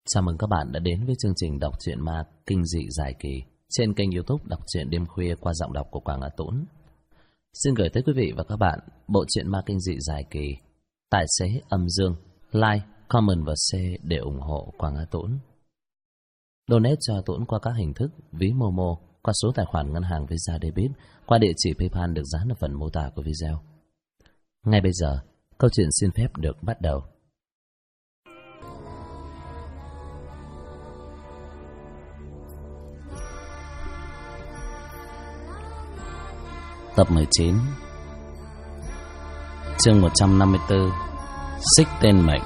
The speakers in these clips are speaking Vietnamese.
Chào mừng các bạn đã đến với chương trình đọc truyện ma kinh dị dài kỳ trên kênh YouTube Đọc truyện đêm khuya qua giọng đọc của Quảng Á Tũng. Xin gửi tới quý vị và các bạn bộ truyện ma kinh dị dài kỳ Tài xế âm dương. Like, comment và share để ủng hộ Quảng Á Tũng. Donate cho Tũng qua các hình thức ví Momo, qua số tài khoản ngân hàng Visa Debit, qua địa chỉ PayPal được dán ở phần mô tả của video. Ngay bây giờ, câu chuyện xin phép được bắt đầu. Tập 19, chương 154, Xích tên mệnh.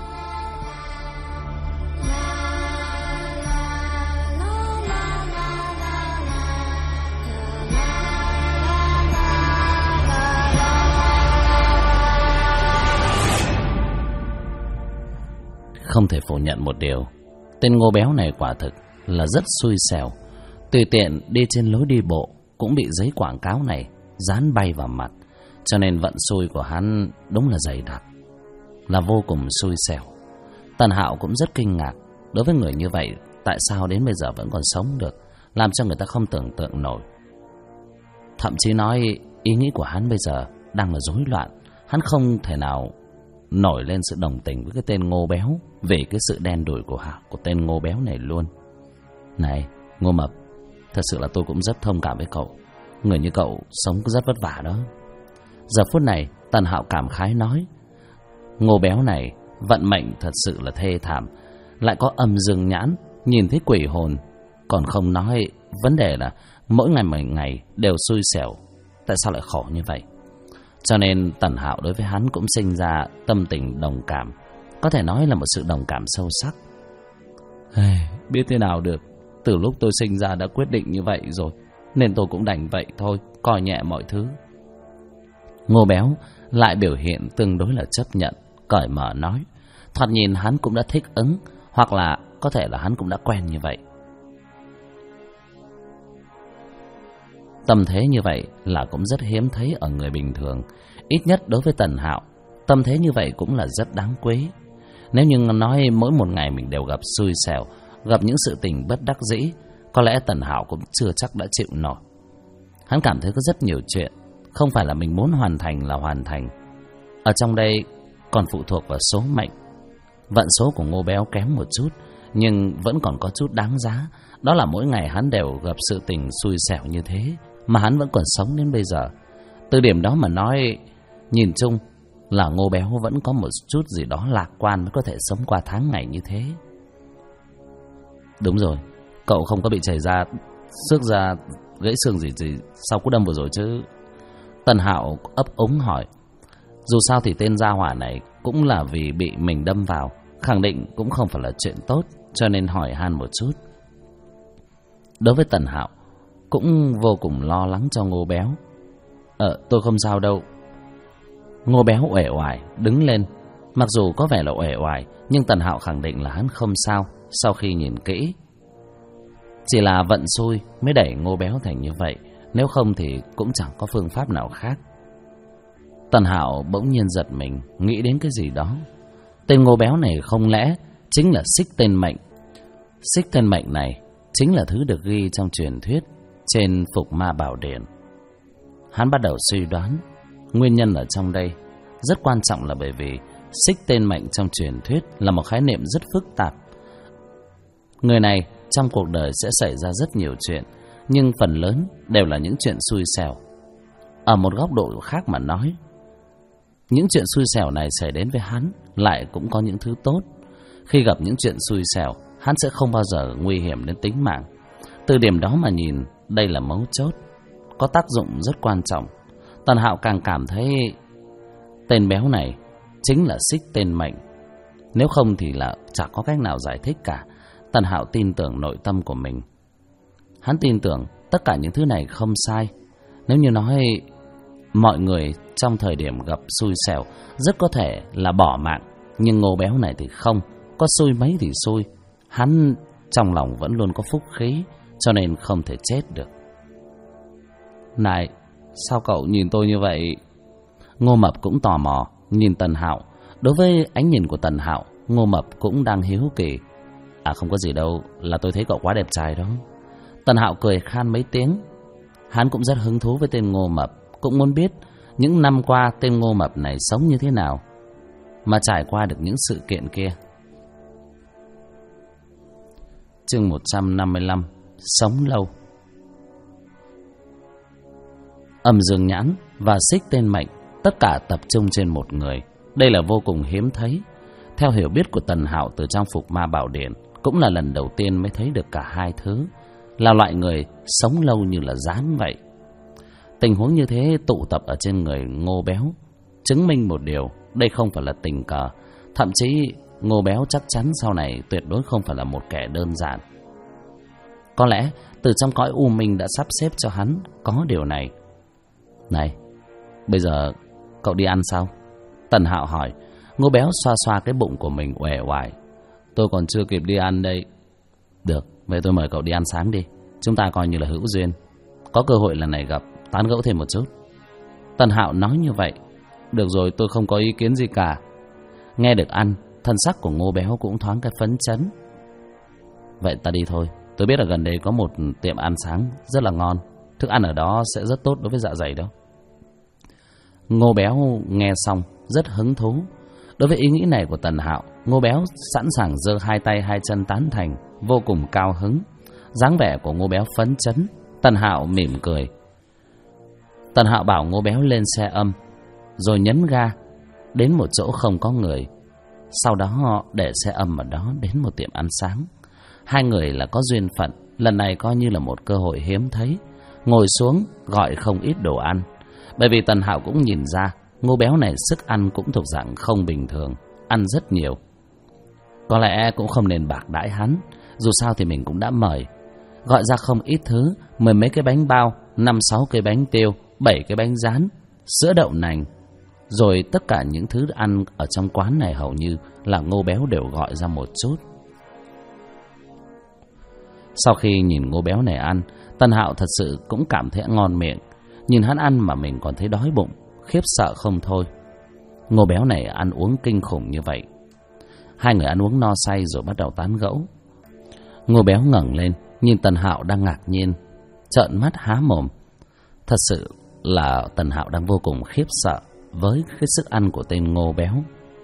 Không thể phủ nhận một điều, tên Ngô Béo này quả thực là rất xui xẻo. Tùy tiện đi trên lối đi bộ cũng bị giấy quảng cáo này dán bay vào mặt, cho nên vận xui của hắn đúng là dày đặc, là vô cùng xui xẻo. Tần Hạo cũng rất kinh ngạc, đối với người như vậy tại sao đến bây giờ vẫn còn sống được, làm cho người ta không tưởng tượng nổi. Thậm chí nói ý nghĩ của hắn bây giờ đang là rối loạn, hắn không thể nào nổi lên sự đồng tình với cái tên Ngô Béo về cái sự đen đủi của tên Ngô Béo này luôn. Này Ngô Mập, thật sự là tôi cũng rất thông cảm với cậu. Người như cậu sống rất vất vả đó. Giờ phút này Tần Hạo cảm khái nói, Ngô Béo này vận mệnh thật sự là thê thảm, lại có âm dương nhãn, nhìn thấy quỷ hồn. Còn không nói vấn đề là mỗi ngày đều xui xẻo, tại sao lại khổ như vậy? Cho nên Tần Hạo đối với hắn cũng sinh ra tâm tình đồng cảm, có thể nói là một sự đồng cảm sâu sắc. Biết thế nào được, từ lúc tôi sinh ra đã quyết định như vậy rồi, nên tôi cũng đành vậy thôi, coi nhẹ mọi thứ. Ngô Béo lại biểu hiện tương đối là chấp nhận, cởi mở nói, thoạt nhìn hắn cũng đã thích ứng, hoặc là có thể là hắn cũng đã quen như vậy. Tâm thế như vậy là cũng rất hiếm thấy ở người bình thường. Ít nhất đối với Tần Hạo, tâm thế như vậy cũng là rất đáng quý. Nếu như nói mỗi một ngày mình đều gặp xui xẻo, gặp những sự tình bất đắc dĩ, có lẽ Tần Hạo cũng chưa chắc đã chịu nổi. Hắn cảm thấy có rất nhiều chuyện không phải là mình muốn hoàn thành là hoàn thành. Ở trong đây còn phụ thuộc vào số mệnh. Vận số của Ngô Béo kém một chút, nhưng vẫn còn có chút đáng giá. Đó là mỗi ngày hắn đều gặp sự tình xui xẻo như thế, mà hắn vẫn còn sống đến bây giờ. Từ điểm đó mà nói, nhìn chung là Ngô Béo vẫn có một chút gì đó lạc quan mới có thể sống qua tháng ngày như thế. Đúng rồi, cậu không có bị chảy ra, xước ra, gãy xương gì sau cú đâm vừa rồi chứ? Tần Hạo ấp úng hỏi. Dù sao thì tên gia hỏa này cũng là vì bị mình đâm vào, khẳng định cũng không phải là chuyện tốt, cho nên hỏi han một chút. Đối với Tần Hạo cũng vô cùng lo lắng cho Ngô Béo. Tôi không sao đâu. Ngô Béo uể oải đứng lên, mặc dù có vẻ là uể oải, nhưng Tần Hạo khẳng định là hắn không sao. Sau khi nhìn kỹ, chỉ là vận xui mới đẩy Ngô Béo thành như vậy, nếu không thì cũng chẳng có phương pháp nào khác. Tần Hạo bỗng nhiên giật mình, nghĩ đến cái gì đó. Tên Ngô Béo này không lẽ chính là xích tên mệnh? Xích tên mệnh này chính là thứ được ghi trong truyền thuyết trên Phục Ma Bảo Điển. Hắn bắt đầu suy đoán nguyên nhân ở trong đây rất quan trọng là bởi vì xích tên mệnh trong truyền thuyết là một khái niệm rất phức tạp. Người này trong cuộc đời sẽ xảy ra rất nhiều chuyện, nhưng phần lớn đều là những chuyện xui xẻo. Ở một góc độ khác mà nói, những chuyện xui xẻo này xảy đến với hắn lại cũng có những thứ tốt. Khi gặp những chuyện xui xẻo, hắn sẽ không bao giờ nguy hiểm đến tính mạng. Từ điểm đó mà nhìn, đây là mấu chốt, có tác dụng rất quan trọng. Tần Hạo càng cảm thấy tên béo này chính là xích tên mệnh. Nếu không thì là chẳng có cách nào giải thích cả. Tần Hạo tin tưởng nội tâm của mình. Hắn tin tưởng tất cả những thứ này không sai. Nếu như nói mọi người trong thời điểm gặp xui xẻo rất có thể là bỏ mạng, nhưng Ngô Béo này thì không, có xui mấy thì xui. Hắn trong lòng vẫn luôn có phúc khí, cho nên không thể chết được. Này, sao cậu nhìn tôi như vậy? Ngô Mập cũng tò mò nhìn Tần Hạo. Đối với ánh nhìn của Tần Hạo, Ngô Mập cũng đang hiếu kỳ. À không có gì đâu, là tôi thấy cậu quá đẹp trai đó. Tần Hạo cười khan mấy tiếng. Hắn cũng rất hứng thú với tên Ngô Mập, cũng muốn biết những năm qua tên Ngô Mập này sống như thế nào mà trải qua được những sự kiện kia. Chương 155: Sống lâu. Âm Dương Nhãn và Xích Tên Mệnh tất cả tập trung trên một người. Đây là vô cùng hiếm thấy. Theo hiểu biết của Tần Hạo từ trang phục Ma Bảo Điện, cũng là lần đầu tiên mới thấy được cả hai thứ, là loại người sống lâu như là rán vậy. Tình huống như thế tụ tập ở trên người Ngô Béo, chứng minh một điều, đây không phải là tình cờ. Thậm chí Ngô Béo chắc chắn sau này tuyệt đối không phải là một kẻ đơn giản. Có lẽ từ trong cõi u minh đã sắp xếp cho hắn có điều này. Này, bây giờ cậu đi ăn sao? Tần Hạo hỏi. Ngô Béo xoa xoa cái bụng của mình uể oải. Tôi còn chưa kịp đi ăn đây. Được, vậy tôi mời cậu đi ăn sáng đi. Chúng ta coi như là hữu duyên, có cơ hội lần này gặp, tán gẫu thêm một chút. Tần Hạo nói như vậy. Được rồi, tôi không có ý kiến gì cả. Nghe được ăn, thân sắc của Ngô Béo cũng thoáng cái phấn chấn. Vậy ta đi thôi. Tôi biết ở gần đây có một tiệm ăn sáng rất là ngon. Thức ăn ở đó sẽ rất tốt đối với dạ dày đó. Ngô Béo nghe xong rất hứng thú. Đối với ý nghĩ này của Tần Hạo, Ngô Béo sẵn sàng giơ hai tay hai chân tán thành, vô cùng cao hứng. Dáng vẻ của Ngô Béo phấn chấn. Tần Hạo mỉm cười. Tần Hạo bảo Ngô Béo lên xe âm, rồi nhấn ga đến một chỗ không có người. Sau đó họ để xe âm ở đó đến một tiệm ăn sáng. Hai người là có duyên phận, lần này coi như là một cơ hội hiếm thấy. Ngồi xuống gọi không ít đồ ăn. Bởi vì Tần Hạo cũng nhìn ra Ngô Béo này sức ăn cũng thuộc dạng không bình thường, ăn rất nhiều. Có lẽ cũng không nên bạc đãi hắn, dù sao thì mình cũng đã mời. Gọi ra không ít thứ, 10 mấy cái bánh bao, 5-6 cái bánh tiêu, 7 cái bánh rán, sữa đậu nành. Rồi tất cả những thứ ăn ở trong quán này hầu như là Ngô Béo đều gọi ra một chút. Sau khi nhìn Ngô Béo này ăn, Tần Hạo thật sự cũng cảm thấy ngon miệng. Nhìn hắn ăn mà mình còn thấy đói bụng, khiếp sợ không thôi. Ngô Béo này ăn uống kinh khủng như vậy. Hai người ăn uống no say rồi bắt đầu tán gẫu. Ngô Béo ngẩng lên nhìn Tần Hạo đang ngạc nhiên, trợn mắt há mồm. Thật sự là Tần Hạo đang vô cùng khiếp sợ với cái sức ăn của tên Ngô Béo.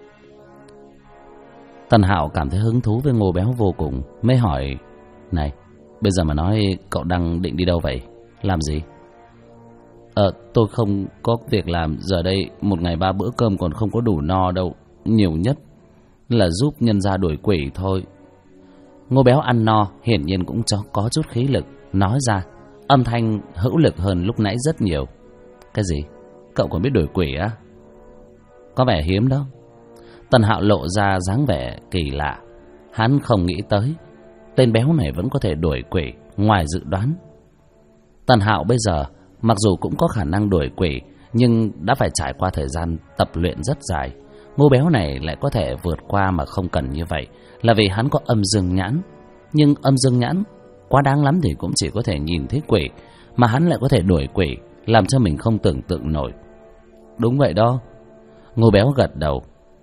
Tần Hạo cảm thấy hứng thú với Ngô Béo vô cùng, mới hỏi: Này, bây giờ mà nói cậu đang định đi đâu vậy? Làm gì? Tôi không có việc làm. Giờ đây một ngày 3 bữa cơm còn không có đủ no đâu. Nhiều nhất là giúp nhân gia đuổi quỷ thôi. Ngô Béo ăn no, hiển nhiên cũng có chút khí lực, nói ra, âm thanh hữu lực hơn lúc nãy rất nhiều. Cái gì? Cậu còn biết đuổi quỷ á? Có vẻ hiếm đó. Tần Hạo lộ ra dáng vẻ kỳ lạ. Hắn không nghĩ tới tên béo này vẫn có thể đuổi quỷ, ngoài dự đoán. Tần Hạo bây giờ mặc dù cũng có khả năng đuổi quỷ, nhưng đã phải trải qua thời gian tập luyện rất dài. Ngô Béo này lại có thể vượt qua mà không cần như vậy, là vì hắn có âm dương nhãn. Nhưng âm dương nhãn quá đáng lắm thì cũng chỉ có thể nhìn thấy quỷ, mà hắn lại có thể đuổi quỷ, làm cho mình không tưởng tượng nổi. Đúng vậy đó. Ngô Béo gật đầu.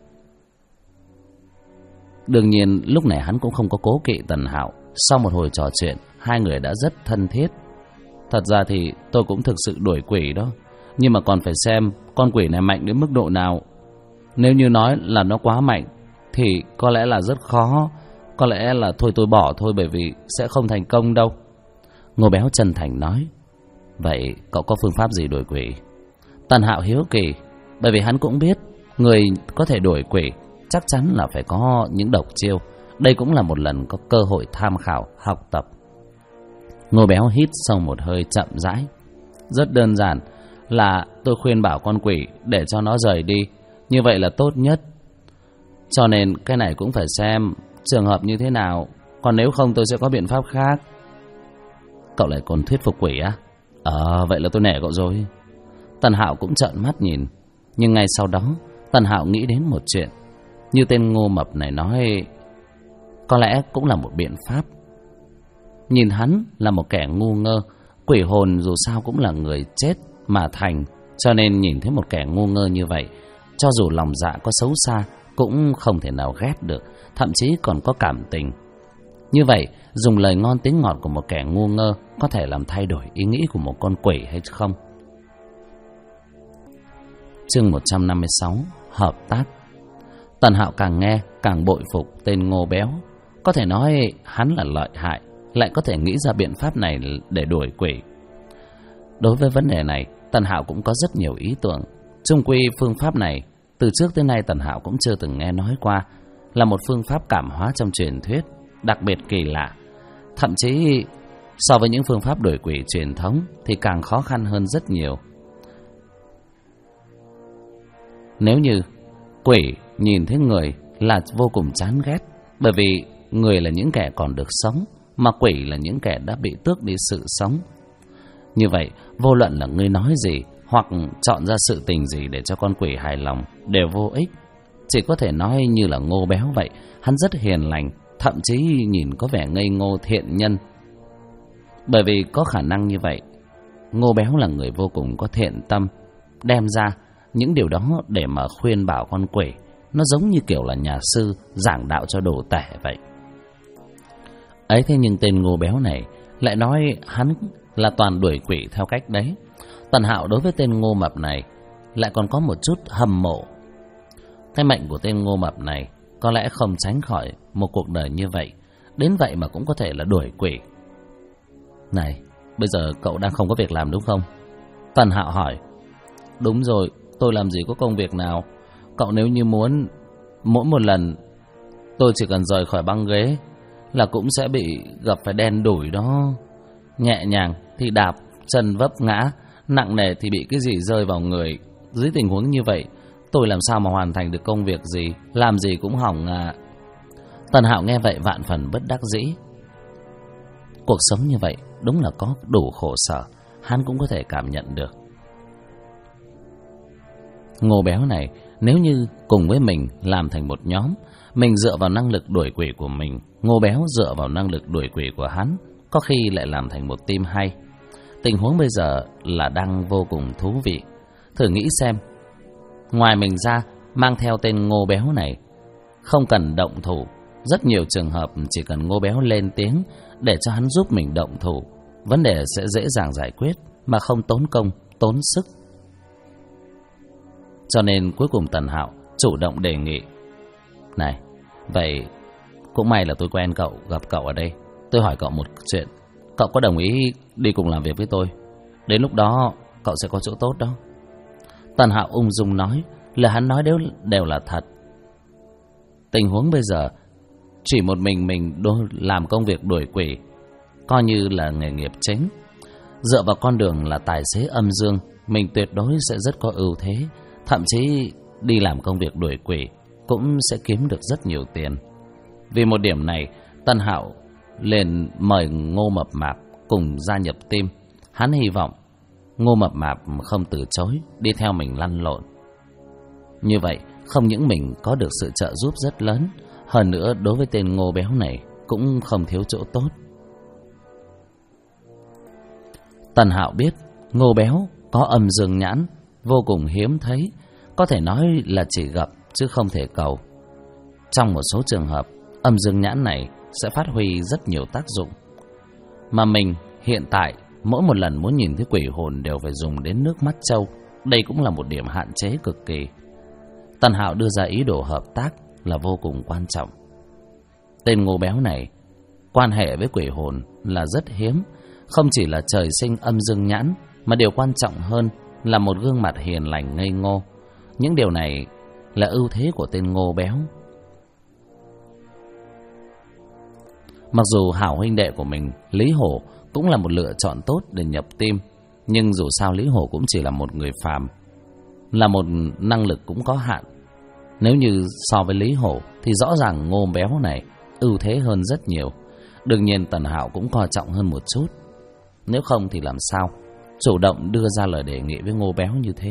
Đương nhiên lúc này hắn cũng không có cố kỵ Tần Hạo. Sau một hồi trò chuyện, hai người đã rất thân thiết. Thật ra thì tôi cũng thực sự đuổi quỷ đó, nhưng mà còn phải xem con quỷ này mạnh đến mức độ nào. Nếu như nói là nó quá mạnh thì có lẽ là rất khó. Có lẽ là thôi tôi bỏ thôi, bởi vì sẽ không thành công đâu. Ngô Béo chân thành nói. Vậy cậu có phương pháp gì đuổi quỷ? Tần Hạo hiếu kỳ, bởi vì hắn cũng biết người có thể đuổi quỷ chắc chắn là phải có những độc chiêu. Đây cũng là một lần có cơ hội tham khảo, học tập. Ngô Béo hít sâu một hơi chậm rãi. Rất đơn giản, là tôi khuyên bảo con quỷ để cho nó rời đi, như vậy là tốt nhất. Cho nên cái này cũng phải xem trường hợp như thế nào, còn nếu không tôi sẽ có biện pháp khác. Cậu lại còn thuyết phục quỷ á? Vậy là tôi nể cậu rồi. Tần Hạo cũng trợn mắt nhìn. Nhưng ngay sau đó Tần Hạo nghĩ đến một chuyện. Như tên Ngô Mập này nói, có lẽ cũng là một biện pháp. Nhìn hắn là một kẻ ngu ngơ, quỷ hồn dù sao cũng là người chết mà thành, cho nên nhìn thấy một kẻ ngu ngơ như vậy, cho dù lòng dạ có xấu xa cũng không thể nào ghét được, thậm chí còn có cảm tình. Như vậy, dùng lời ngon tiếng ngọt của một kẻ ngu ngơ có thể làm thay đổi ý nghĩ của một con quỷ hay không? Chương 156: Hợp tác. Tần Hạo càng nghe càng bội phục tên Ngô Béo. Có thể nói hắn là lợi hại, lại có thể nghĩ ra biện pháp này để đuổi quỷ. Đối với vấn đề này, Tần Hạo cũng có rất nhiều ý tưởng. Chung quy phương pháp này từ trước tới nay Tần Hạo cũng chưa từng nghe nói qua, là một phương pháp cảm hóa trong truyền thuyết, đặc biệt kỳ lạ. Thậm chí so với những phương pháp đuổi quỷ truyền thống thì càng khó khăn hơn rất nhiều. Nếu như quỷ nhìn thấy người là vô cùng chán ghét, bởi vì người là những kẻ còn được sống, mà quỷ là những kẻ đã bị tước đi sự sống. Như vậy, vô luận là ngươi nói gì hoặc chọn ra sự tình gì để cho con quỷ hài lòng đều vô ích. Chỉ có thể nói như là Ngô Béo vậy, hắn rất hiền lành, thậm chí nhìn có vẻ ngây ngô thiện nhân. Bởi vì có khả năng như vậy, Ngô Béo là người vô cùng có thiện tâm, đem ra những điều đó để mà khuyên bảo con quỷ. Nó giống như kiểu là nhà sư giảng đạo cho đồ tể vậy. Ấy thế nhưng tên Ngô Béo này lại nói hắn là toàn đuổi quỷ theo cách đấy. Tần Hạo đối với tên Ngô Mập này lại còn có một chút hâm mộ. Cái mệnh của tên Ngô Mập này có lẽ không tránh khỏi một cuộc đời như vậy, đến vậy mà cũng có thể là đuổi quỷ. Này, bây giờ cậu đang không có việc làm đúng không? Tần Hạo hỏi. Đúng rồi, tôi làm gì có công việc nào. Cậu nếu như muốn, mỗi một lần tôi chỉ cần rời khỏi băng ghế là cũng sẽ bị gặp phải đen đủi đó. Nhẹ nhàng thì đạp, chân vấp ngã, nặng nề thì bị cái gì rơi vào người. Dưới tình huống như vậy, tôi làm sao mà hoàn thành được công việc gì, làm gì cũng hỏng à. Tần Hạo nghe vậy vạn phần bất đắc dĩ. Cuộc sống như vậy đúng là có đủ khổ sở, hắn cũng có thể cảm nhận được. Ngô Béo này nếu như cùng với mình làm thành một nhóm, mình dựa vào năng lực đuổi quỷ của mình, Ngô Béo dựa vào năng lực đuổi quỷ của hắn, có khi lại làm thành một team hay. Tình huống bây giờ là đang vô cùng thú vị. Thử nghĩ xem, ngoài mình ra mang theo tên Ngô Béo này, không cần động thủ. Rất nhiều trường hợp chỉ cần Ngô Béo lên tiếng để cho hắn giúp mình động thủ, vấn đề sẽ dễ dàng giải quyết mà không tốn công, tốn sức. Cho nên cuối cùng Tần Hạo chủ động đề nghị. Này, vậy cũng may là tôi quen cậu, gặp cậu ở đây. Tôi hỏi cậu một chuyện, cậu có đồng ý đi cùng làm việc với tôi? Đến lúc đó cậu sẽ có chỗ tốt đó. Tần Hạo ung dung nói, lời hắn nói đều là thật. Tình huống bây giờ chỉ một mình làm công việc đuổi quỷ, coi như là nghề nghiệp chính. Dựa vào con đường là tài xế âm dương, mình tuyệt đối sẽ rất có ưu thế. Thậm chí đi làm công việc đuổi quỷ cũng sẽ kiếm được rất nhiều tiền. Vì một điểm này, Tần Hạo liền mời Ngô Mập Mạp cùng gia nhập team. Hắn hy vọng Ngô Mập Mạp không từ chối đi theo mình lăn lộn. Như vậy không những mình có được sự trợ giúp rất lớn, hơn nữa đối với tên Ngô Béo này cũng không thiếu chỗ tốt. Tần Hạo biết Ngô Béo có âm dương nhãn, vô cùng hiếm thấy, có thể nói là chỉ gặp chứ không thể cầu. Trong một số trường hợp, âm dương nhãn này sẽ phát huy rất nhiều tác dụng. Mà mình hiện tại mỗi một lần muốn nhìn thấy quỷ hồn đều phải dùng đến nước mắt trâu. Đây cũng là một điểm hạn chế cực kỳ. Tần Hạo đưa ra ý đồ hợp tác là vô cùng quan trọng. Tên Ngô Béo này quan hệ với quỷ hồn là rất hiếm. Không chỉ là trời sinh âm dương nhãn, mà điều quan trọng hơn là một gương mặt hiền lành ngây ngô. Những điều này là ưu thế của tên Ngô Béo. Mặc dù hảo huynh đệ của mình Lý Hổ cũng là một lựa chọn tốt để nhập team, nhưng dù sao Lý Hổ cũng chỉ là một người phàm, là một năng lực cũng có hạn. Nếu như so với Lý Hổ thì rõ ràng Ngô Béo này ưu thế hơn rất nhiều. Đương nhiên Tần Hạo cũng coi trọng hơn một chút. Nếu không thì làm sao chủ động đưa ra lời đề nghị với Ngô Béo như thế.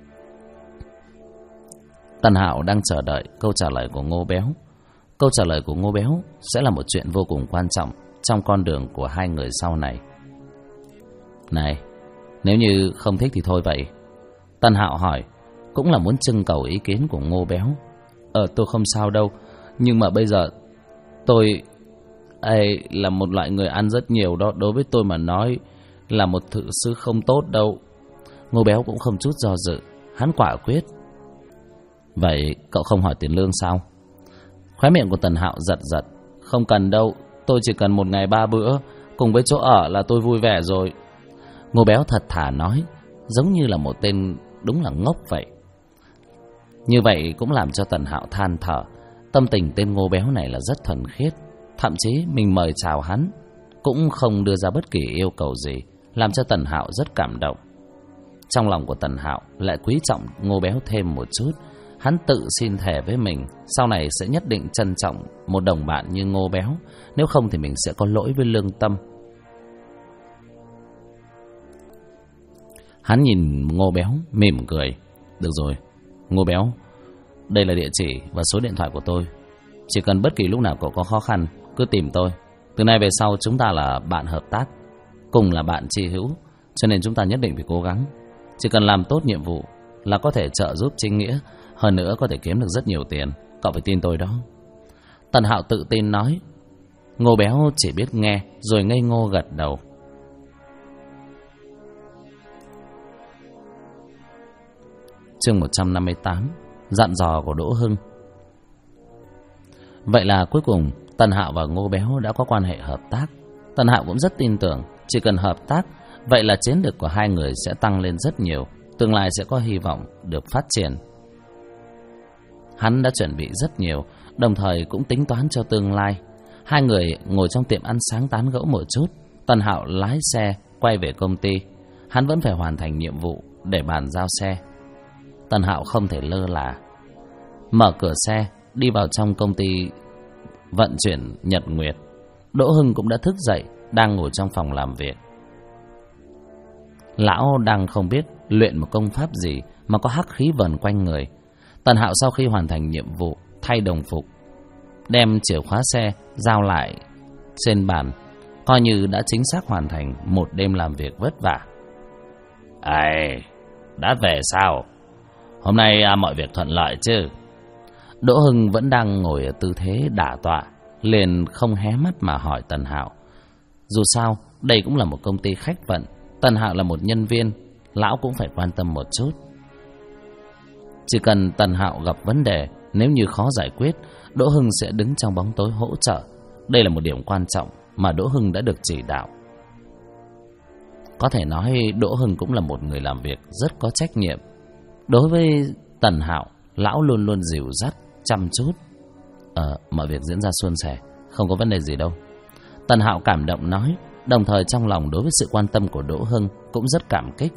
Tần Hạo đang chờ đợi câu trả lời của Ngô Béo. Câu trả lời của Ngô Béo sẽ là một chuyện vô cùng quan trọng trong con đường của hai người sau này. Này, nếu như không thích thì thôi vậy. Tần Hạo hỏi, cũng là muốn trưng cầu ý kiến của Ngô Béo. Tôi không sao đâu, nhưng mà bây giờ tôi ấy là một loại người ăn rất nhiều đó. Đối với tôi mà nói là một thự sư không tốt đâu. Ngô Béo cũng không chút do dự, hắn quả quyết. Vậy cậu không hỏi tiền lương sao? Khóe miệng của Tần Hạo giật giật. Không cần đâu, tôi chỉ cần 1 ngày 3 bữa cùng với chỗ ở là tôi vui vẻ rồi. Ngô Béo thật thà nói, giống như là một tên đúng là ngốc vậy. Như vậy cũng làm cho Tần Hạo than thở. Tâm tình tên Ngô Béo này là rất thuần khiết. Thậm chí mình mời chào hắn cũng không đưa ra bất kỳ yêu cầu gì, làm cho Tần Hạo rất cảm động. Trong lòng của Tần Hạo lại quý trọng Ngô Béo thêm một chút. Hắn tự xin thề với mình sau này sẽ nhất định trân trọng một đồng bạn như Ngô Béo, nếu không thì mình sẽ có lỗi với lương tâm. Hắn nhìn Ngô Béo mỉm cười. Được rồi, Ngô Béo, đây là địa chỉ và số điện thoại của tôi. Chỉ cần bất kỳ lúc nào cậu có khó khăn cứ tìm tôi. Từ nay về sau chúng ta là bạn hợp tác, cùng là bạn tri hữu, cho nên chúng ta nhất định phải cố gắng. Chỉ cần làm tốt nhiệm vụ là có thể trợ giúp chính nghĩa, hơn nữa có thể kiếm được rất nhiều tiền. Cậu phải tin tôi đó. Tần Hạo tự tin nói. Ngô Béo chỉ biết nghe rồi ngây ngô gật đầu. Chương 158, dặn dò của Đỗ Hưng. Vậy là cuối cùng Tần Hạo và Ngô Béo đã có quan hệ hợp tác. Tần Hạo cũng rất tin tưởng, chỉ cần hợp tác, vậy là chiến lược của hai người sẽ tăng lên rất nhiều, tương lai sẽ có hy vọng được phát triển. Hắn đã chuẩn bị rất nhiều, đồng thời cũng tính toán cho tương lai. Hai người ngồi trong tiệm ăn sáng tán gẫu một chút. Tần Hạo lái xe quay về công ty. Hắn vẫn phải hoàn thành nhiệm vụ để bàn giao xe. Tần Hạo không thể lơ là. Mở cửa xe đi vào trong công ty vận chuyển Nhật Nguyệt. Đỗ Hưng cũng đã thức dậy, đang ngồi trong phòng làm việc. Lão đang không biết luyện một công pháp gì mà có hắc khí vờn quanh người. Tần Hạo sau khi hoàn thành nhiệm vụ, thay đồng phục, đem chìa khóa xe giao lại trên bàn, coi như đã chính xác hoàn thành một đêm làm việc vất vả. Ai, đã về sao? Hôm nay mọi việc thuận lợi chứ? Đỗ Hưng vẫn đang ngồi ở tư thế đả tọa, liền không hé mắt mà hỏi Tần Hạo. Dù sao, đây cũng là một công ty khách vận, Tần Hạo là một nhân viên, lão cũng phải quan tâm một chút. Chỉ cần Tần Hạo gặp vấn đề, nếu như khó giải quyết, Đỗ Hưng sẽ đứng trong bóng tối hỗ trợ. Đây là một điểm quan trọng mà Đỗ Hưng đã được chỉ đạo. Có thể nói Đỗ Hưng cũng là một người làm việc rất có trách nhiệm. Đối với Tần Hạo, lão luôn luôn dìu dắt, chăm chút. Mọi việc diễn ra suôn sẻ, không có vấn đề gì đâu. Tần Hạo cảm động nói, đồng thời trong lòng đối với sự quan tâm của Đỗ Hưng cũng rất cảm kích.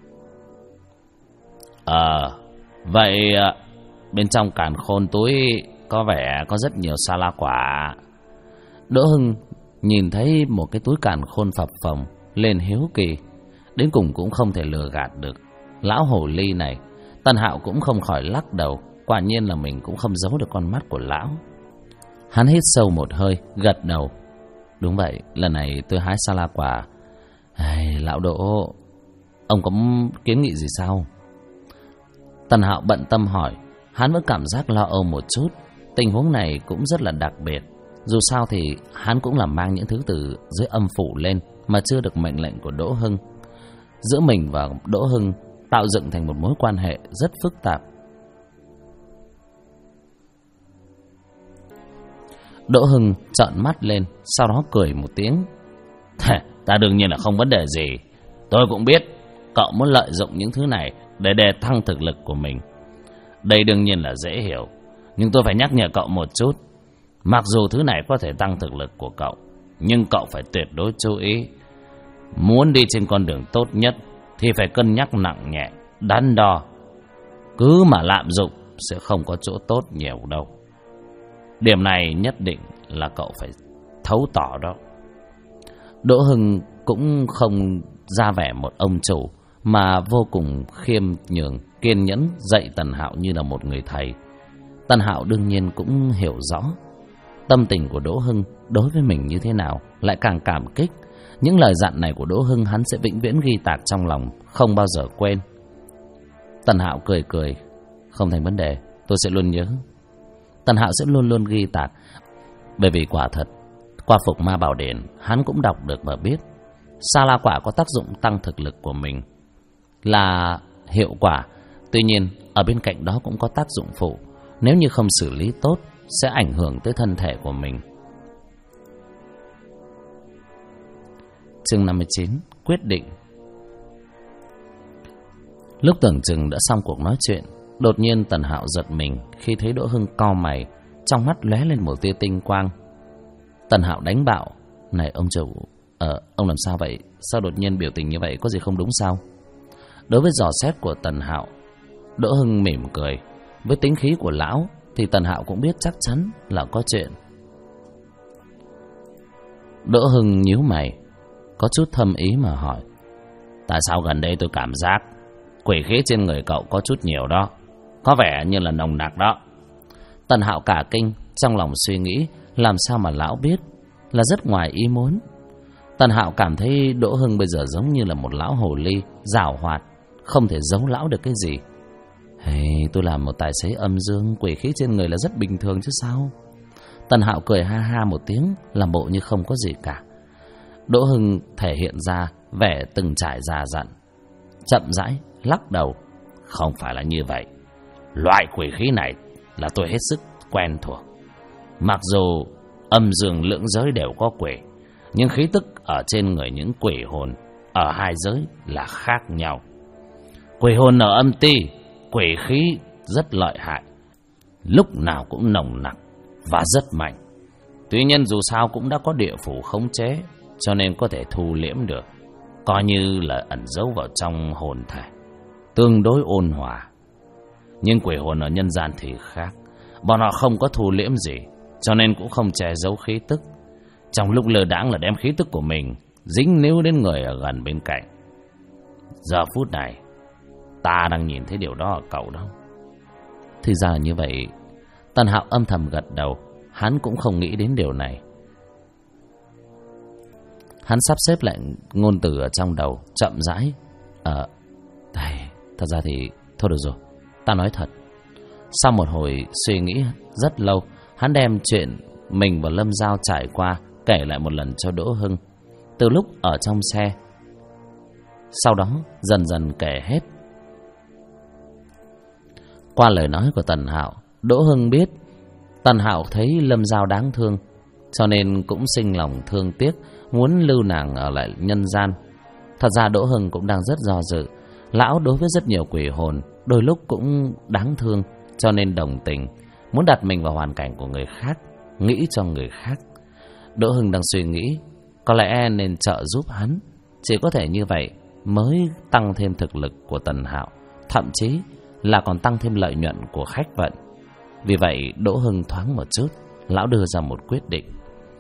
Vậy bên trong càn khôn túi có vẻ có rất nhiều sa la quả. Đỗ Hưng nhìn thấy một cái túi càn khôn phập phồng, lên hiếu kỳ. Đến cùng cũng không thể lừa gạt được lão hồ ly này. Tần Hạo cũng không khỏi lắc đầu. Quả nhiên là mình cũng không giấu được con mắt của lão. Hắn hít sâu một hơi, gật đầu. Đúng vậy, lần này tôi hái sa la quả. Lão Đỗ, ông có kiến nghị gì sao? Tần Hạo bận tâm hỏi. Hắn vẫn cảm giác lo âu một chút. Tình huống này cũng rất là đặc biệt. Dù sao thì hắn cũng là mang những thứ từ dưới âm phủ lên mà chưa được mệnh lệnh của Đỗ Hưng. Giữa mình và Đỗ Hưng tạo dựng thành một mối quan hệ rất phức tạp. Đỗ Hưng trợn mắt lên, sau đó cười một tiếng. Ta đương nhiên là không vấn đề gì. Tôi cũng biết cậu muốn lợi dụng những thứ này để đề thăng thực lực của mình. Đây đương nhiên là dễ hiểu. Nhưng tôi phải nhắc nhở cậu một chút. Mặc dù thứ này có thể tăng thực lực của cậu, nhưng cậu phải tuyệt đối chú ý. Muốn đi trên con đường tốt nhất thì phải cân nhắc nặng nhẹ, đắn đo. Cứ mà lạm dụng sẽ không có chỗ tốt nhiều đâu. Điểm này nhất định là cậu phải thấu tỏ đó. Đỗ Hưng cũng không ra vẻ một ông chủ, mà vô cùng khiêm nhường, kiên nhẫn dạy Tần Hạo như là một người thầy. Tần Hạo đương nhiên cũng hiểu rõ tâm tình của Đỗ Hưng đối với mình như thế nào, lại càng cảm kích. Những lời dặn này của Đỗ Hưng hắn sẽ vĩnh viễn ghi tạc trong lòng, không bao giờ quên. Tần Hạo cười cười. Không thành vấn đề, tôi sẽ luôn nhớ. Tần Hạo sẽ luôn luôn ghi tạc. Bởi vì quả thật Qua phục ma bảo điển, hắn cũng đọc được và biết Sa La quả có tác dụng tăng thực lực của mình là hiệu quả. Tuy nhiên, ở bên cạnh đó cũng có tác dụng phụ. Nếu như không xử lý tốt, sẽ ảnh hưởng tới thân thể của mình. Chương 59. Quyết định. Lúc tưởng chừng đã xong cuộc nói chuyện, đột nhiên Tần Hạo giật mình khi thấy Đỗ Hưng cau mày, trong mắt lóe lên một tia tinh quang. Tần Hạo đánh bạo: "Này ông chủ, ông làm sao vậy? Sao đột nhiên biểu tình như vậy, có gì không đúng sao?" Đối với dò xét của Tần Hạo, Đỗ Hưng mỉm cười. Với tính khí của lão thì Tần Hạo cũng biết chắc chắn là có chuyện. Đỗ Hưng nhíu mày, có chút thâm ý mà hỏi: "Tại sao gần đây tôi cảm giác quỷ khí trên người cậu có chút nhiều đó, có vẻ như là nồng nặc đó?" Tần Hạo cả kinh, trong lòng suy nghĩ làm sao mà lão biết, là rất ngoài ý muốn. Tần Hạo cảm thấy Đỗ Hưng bây giờ giống như là một lão hồ ly giảo hoạt, không thể giấu lão được cái gì. Tôi làm một tài xế âm dương, quỷ khí trên người là rất bình thường chứ sao. Tần Hạo cười ha ha một tiếng, làm bộ như không có gì cả. Đỗ Hưng thể hiện ra vẻ từng trải già dặn, chậm rãi lắc đầu: "Không phải là như vậy. Loại quỷ khí này là tôi hết sức quen thuộc. Mặc dù âm dương lưỡng giới đều có quỷ, nhưng khí tức ở trên người những quỷ hồn ở hai giới là khác nhau. Quỷ hồn ở âm ti, quỷ khí rất lợi hại, lúc nào cũng nồng nặc và rất mạnh. Tuy nhiên dù sao cũng đã có địa phủ khống chế, cho nên có thể thu liễm được, coi như là ẩn giấu vào trong hồn thể, tương đối ôn hòa. Nhưng quỷ hồn ở nhân gian thì khác, bọn họ không có thu liễm gì, cho nên cũng không che giấu khí tức. Trong lúc lơ đãng là đem khí tức của mình dính níu đến người ở gần bên cạnh. Giờ phút này ta đang nhìn thấy điều đó ở cậu đó." Thì ra là như vậy. Tần Hạo âm thầm gật đầu, hắn cũng không nghĩ đến điều này. Hắn sắp xếp lại ngôn từ ở trong đầu, chậm rãi: Thật ra thì thôi được rồi, ta nói thật." Sau một hồi suy nghĩ rất lâu, hắn đem chuyện mình và Lâm Giao trải qua kể lại một lần cho Đỗ Hưng, từ lúc ở trong xe. Sau đó dần dần kể hết. Qua lời nói của Tần Hạo, Đỗ Hưng biết Tần Hạo thấy Lâm Giao đáng thương, cho nên cũng sinh lòng thương tiếc, muốn lưu nàng ở lại nhân gian. Thật ra Đỗ Hưng cũng đang rất do dự. Lão đối với rất nhiều quỷ hồn đôi lúc cũng đáng thương, cho nên đồng tình, muốn đặt mình vào hoàn cảnh của người khác, nghĩ cho người khác. Đỗ Hưng đang suy nghĩ có lẽ nên trợ giúp hắn, chỉ có thể như vậy mới tăng thêm thực lực của Tần Hạo, thậm chí là còn tăng thêm lợi nhuận của khách vận. Vì vậy Đỗ Hưng thoáng một chút, lão đưa ra một quyết định.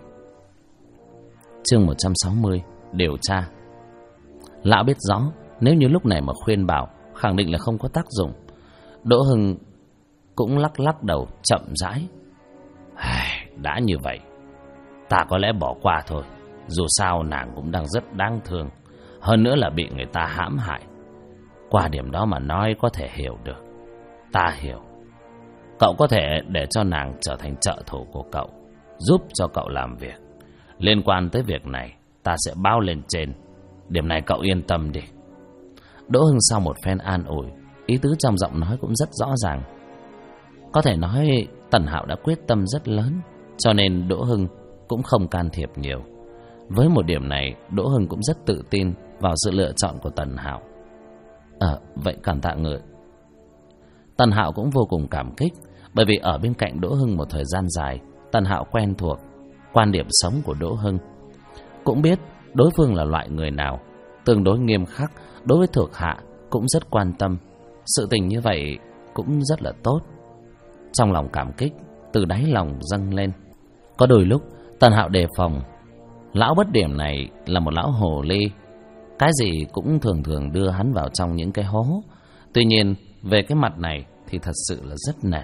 Chương 160. Điều tra. Lão biết rõ nếu như lúc này mà khuyên bảo khẳng định là không có tác dụng. Đỗ Hưng cũng lắc lắc đầu chậm rãi: "Đã như vậy, ta có lẽ bỏ qua thôi. Dù sao nàng cũng đang rất đáng thương, hơn nữa là bị người ta hãm hại. Qua điểm đó mà nói có thể hiểu được. Ta hiểu. Cậu có thể để cho nàng trở thành trợ thủ của cậu, giúp cho cậu làm việc. Liên quan tới việc này, ta sẽ báo lên trên. Điểm này cậu yên tâm đi." Đỗ Hưng sau một phen an ủi, ý tứ trong giọng nói cũng rất rõ ràng. Có thể nói Tần Hạo đã quyết tâm rất lớn, cho nên Đỗ Hưng cũng không can thiệp nhiều. Với một điểm này, Đỗ Hưng cũng rất tự tin vào sự lựa chọn của Tần Hạo. Vậy cảm tạ người. Tần Hạo cũng vô cùng cảm kích, bởi vì ở bên cạnh Đỗ Hưng một thời gian dài, Tần Hạo quen thuộc quan điểm sống của Đỗ Hưng, cũng biết đối phương là loại người nào, tương đối nghiêm khắc, đối với thuộc hạ cũng rất quan tâm. Sự tình như vậy cũng rất là tốt. Trong lòng cảm kích từ đáy lòng dâng lên. Có đôi lúc Tần Hạo đề phòng lão bất điểm này là một lão hồ ly, cái gì cũng thường thường đưa hắn vào trong những cái hố. Tuy nhiên về cái mặt này thì thật sự là rất nể.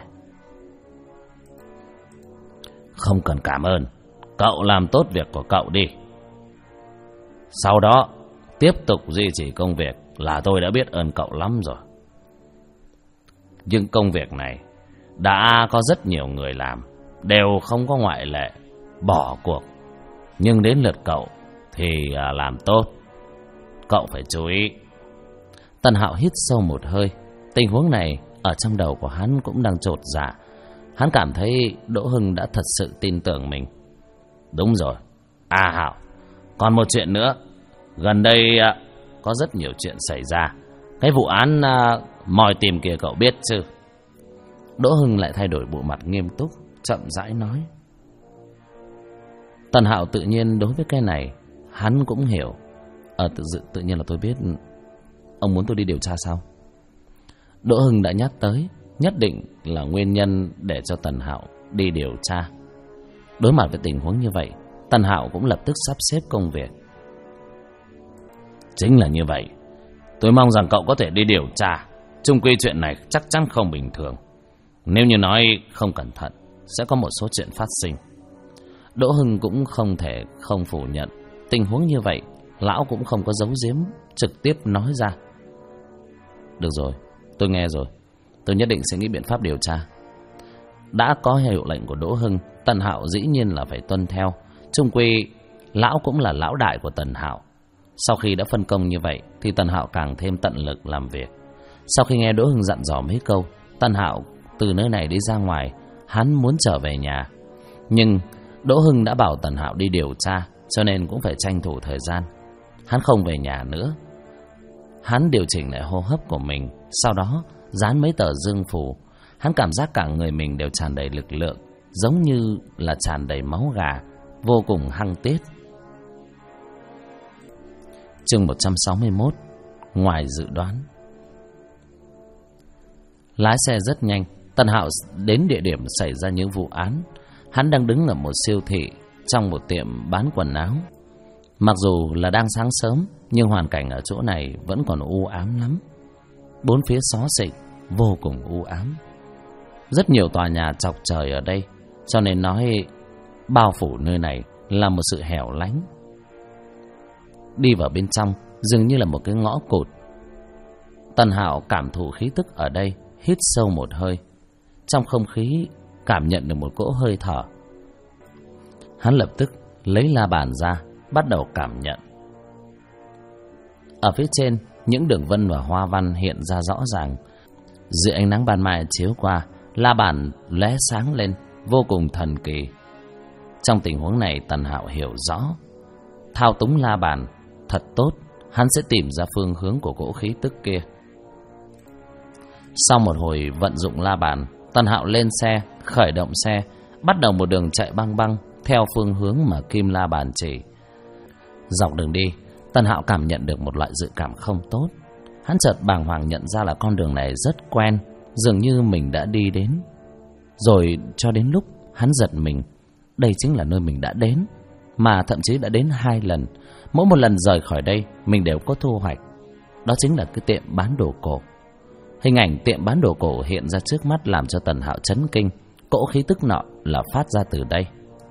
"Không cần cảm ơn, cậu làm tốt việc của cậu đi. Sau đó tiếp tục duy trì công việc là tôi đã biết ơn cậu lắm rồi. Nhưng công việc này đã có rất nhiều người làm, đều không có ngoại lệ bỏ cuộc. Nhưng đến lượt cậu thì làm tốt. Cậu phải chú ý. Tần Hạo hít sâu một hơi. Tình huống này ở trong đầu của hắn cũng đang chột dạ. Hắn cảm thấy Đỗ Hưng đã thật sự tin tưởng mình. Đúng rồi. Hạo, còn một chuyện nữa. Gần đây có rất nhiều chuyện xảy ra. Cái vụ án mòi tìm kia cậu biết chứ? Đỗ Hưng lại thay đổi bộ mặt nghiêm túc, chậm rãi nói. Tần Hạo tự nhiên đối với cái này hắn cũng hiểu. Tự nhiên là tôi biết. Ông muốn tôi đi điều tra sao? Đỗ Hưng đã nhắc tới, nhất định là nguyên nhân để cho Tần Hạo đi điều tra. Đối mặt với tình huống như vậy, Tần Hạo cũng lập tức sắp xếp công việc. Chính là như vậy. Tôi mong rằng cậu có thể đi điều tra. Chung quy chuyện này chắc chắn không bình thường. Nếu như nói không cẩn thận, sẽ có một số chuyện phát sinh. Đỗ Hưng cũng không thể không phủ nhận. Tình huống như vậy, lão cũng không có giấu giếm, trực tiếp nói ra. Được rồi, tôi nghe rồi. Tôi nhất định sẽ nghĩ biện pháp điều tra. Đã có hiệu lệnh của Đỗ Hưng, Tần Hạo dĩ nhiên là phải tuân theo. Chung quy, lão cũng là lão đại của Tần Hạo. Sau khi đã phân công như vậy, thì Tần Hạo càng thêm tận lực làm việc. Sau khi nghe Đỗ Hưng dặn dò mấy câu, Tần Hạo từ nơi này đi ra ngoài. Hắn muốn trở về nhà, nhưng Đỗ Hưng đã bảo Tần Hạo đi điều tra, cho nên cũng phải tranh thủ thời gian. Hắn không về nhà nữa. Hắn điều chỉnh lại hô hấp của mình, sau đó dán mấy tờ dương phù. Hắn cảm giác cả người mình đều tràn đầy lực lượng, giống như là tràn đầy máu gà, vô cùng hăng tiết. Chương 161. Ngoài dự đoán. Lái xe rất nhanh, Tần Hạo đến địa điểm xảy ra những vụ án. Hắn đang đứng ở một siêu thị, trong một tiệm bán quần áo. Mặc dù là đang sáng sớm, nhưng hoàn cảnh ở chỗ này vẫn còn u ám lắm. Bốn phía xó xỉnh, vô cùng u ám. Rất nhiều tòa nhà chọc trời ở đây, cho nên nói bao phủ nơi này là một sự hẻo lánh. Đi vào bên trong, dường như là một cái ngõ cụt. Tần Hạo cảm thụ khí tức ở đây, hít sâu một hơi. Trong không khí cảm nhận được một cỗ hơi thở. Hắn lập tức lấy la bàn ra, bắt đầu cảm nhận. Ở phía trên, những đường vân và hoa văn hiện ra rõ ràng. Dưới ánh nắng ban mai chiếu qua, la bàn lóe sáng lên, vô cùng thần kỳ. Trong tình huống này, Tần Hạo hiểu rõ, thao túng la bàn thật tốt, hắn sẽ tìm ra phương hướng của cỗ khí tức kia. Sau một hồi vận dụng la bàn, Tần Hạo lên xe, khởi động xe, bắt đầu một đường chạy băng băng theo phương hướng mà kim la bàn chỉ. Dọc đường đi, Tần Hạo cảm nhận được một loại dự cảm không tốt. Hắn chợt bàng hoàng nhận ra là con đường này rất quen, dường như mình đã đi đến. Rồi cho đến lúc hắn giật mình, đây chính là nơi mình đã đến, mà thậm chí đã đến 2 lần. Mỗi một lần rời khỏi đây, mình đều có thu hoạch. Đó chính là cái tiệm bán đồ cổ. Hình ảnh tiệm bán đồ cổ hiện ra trước mắt làm cho Tần Hạo chấn kinh. Cỗ khí tức nọ là phát ra từ đây.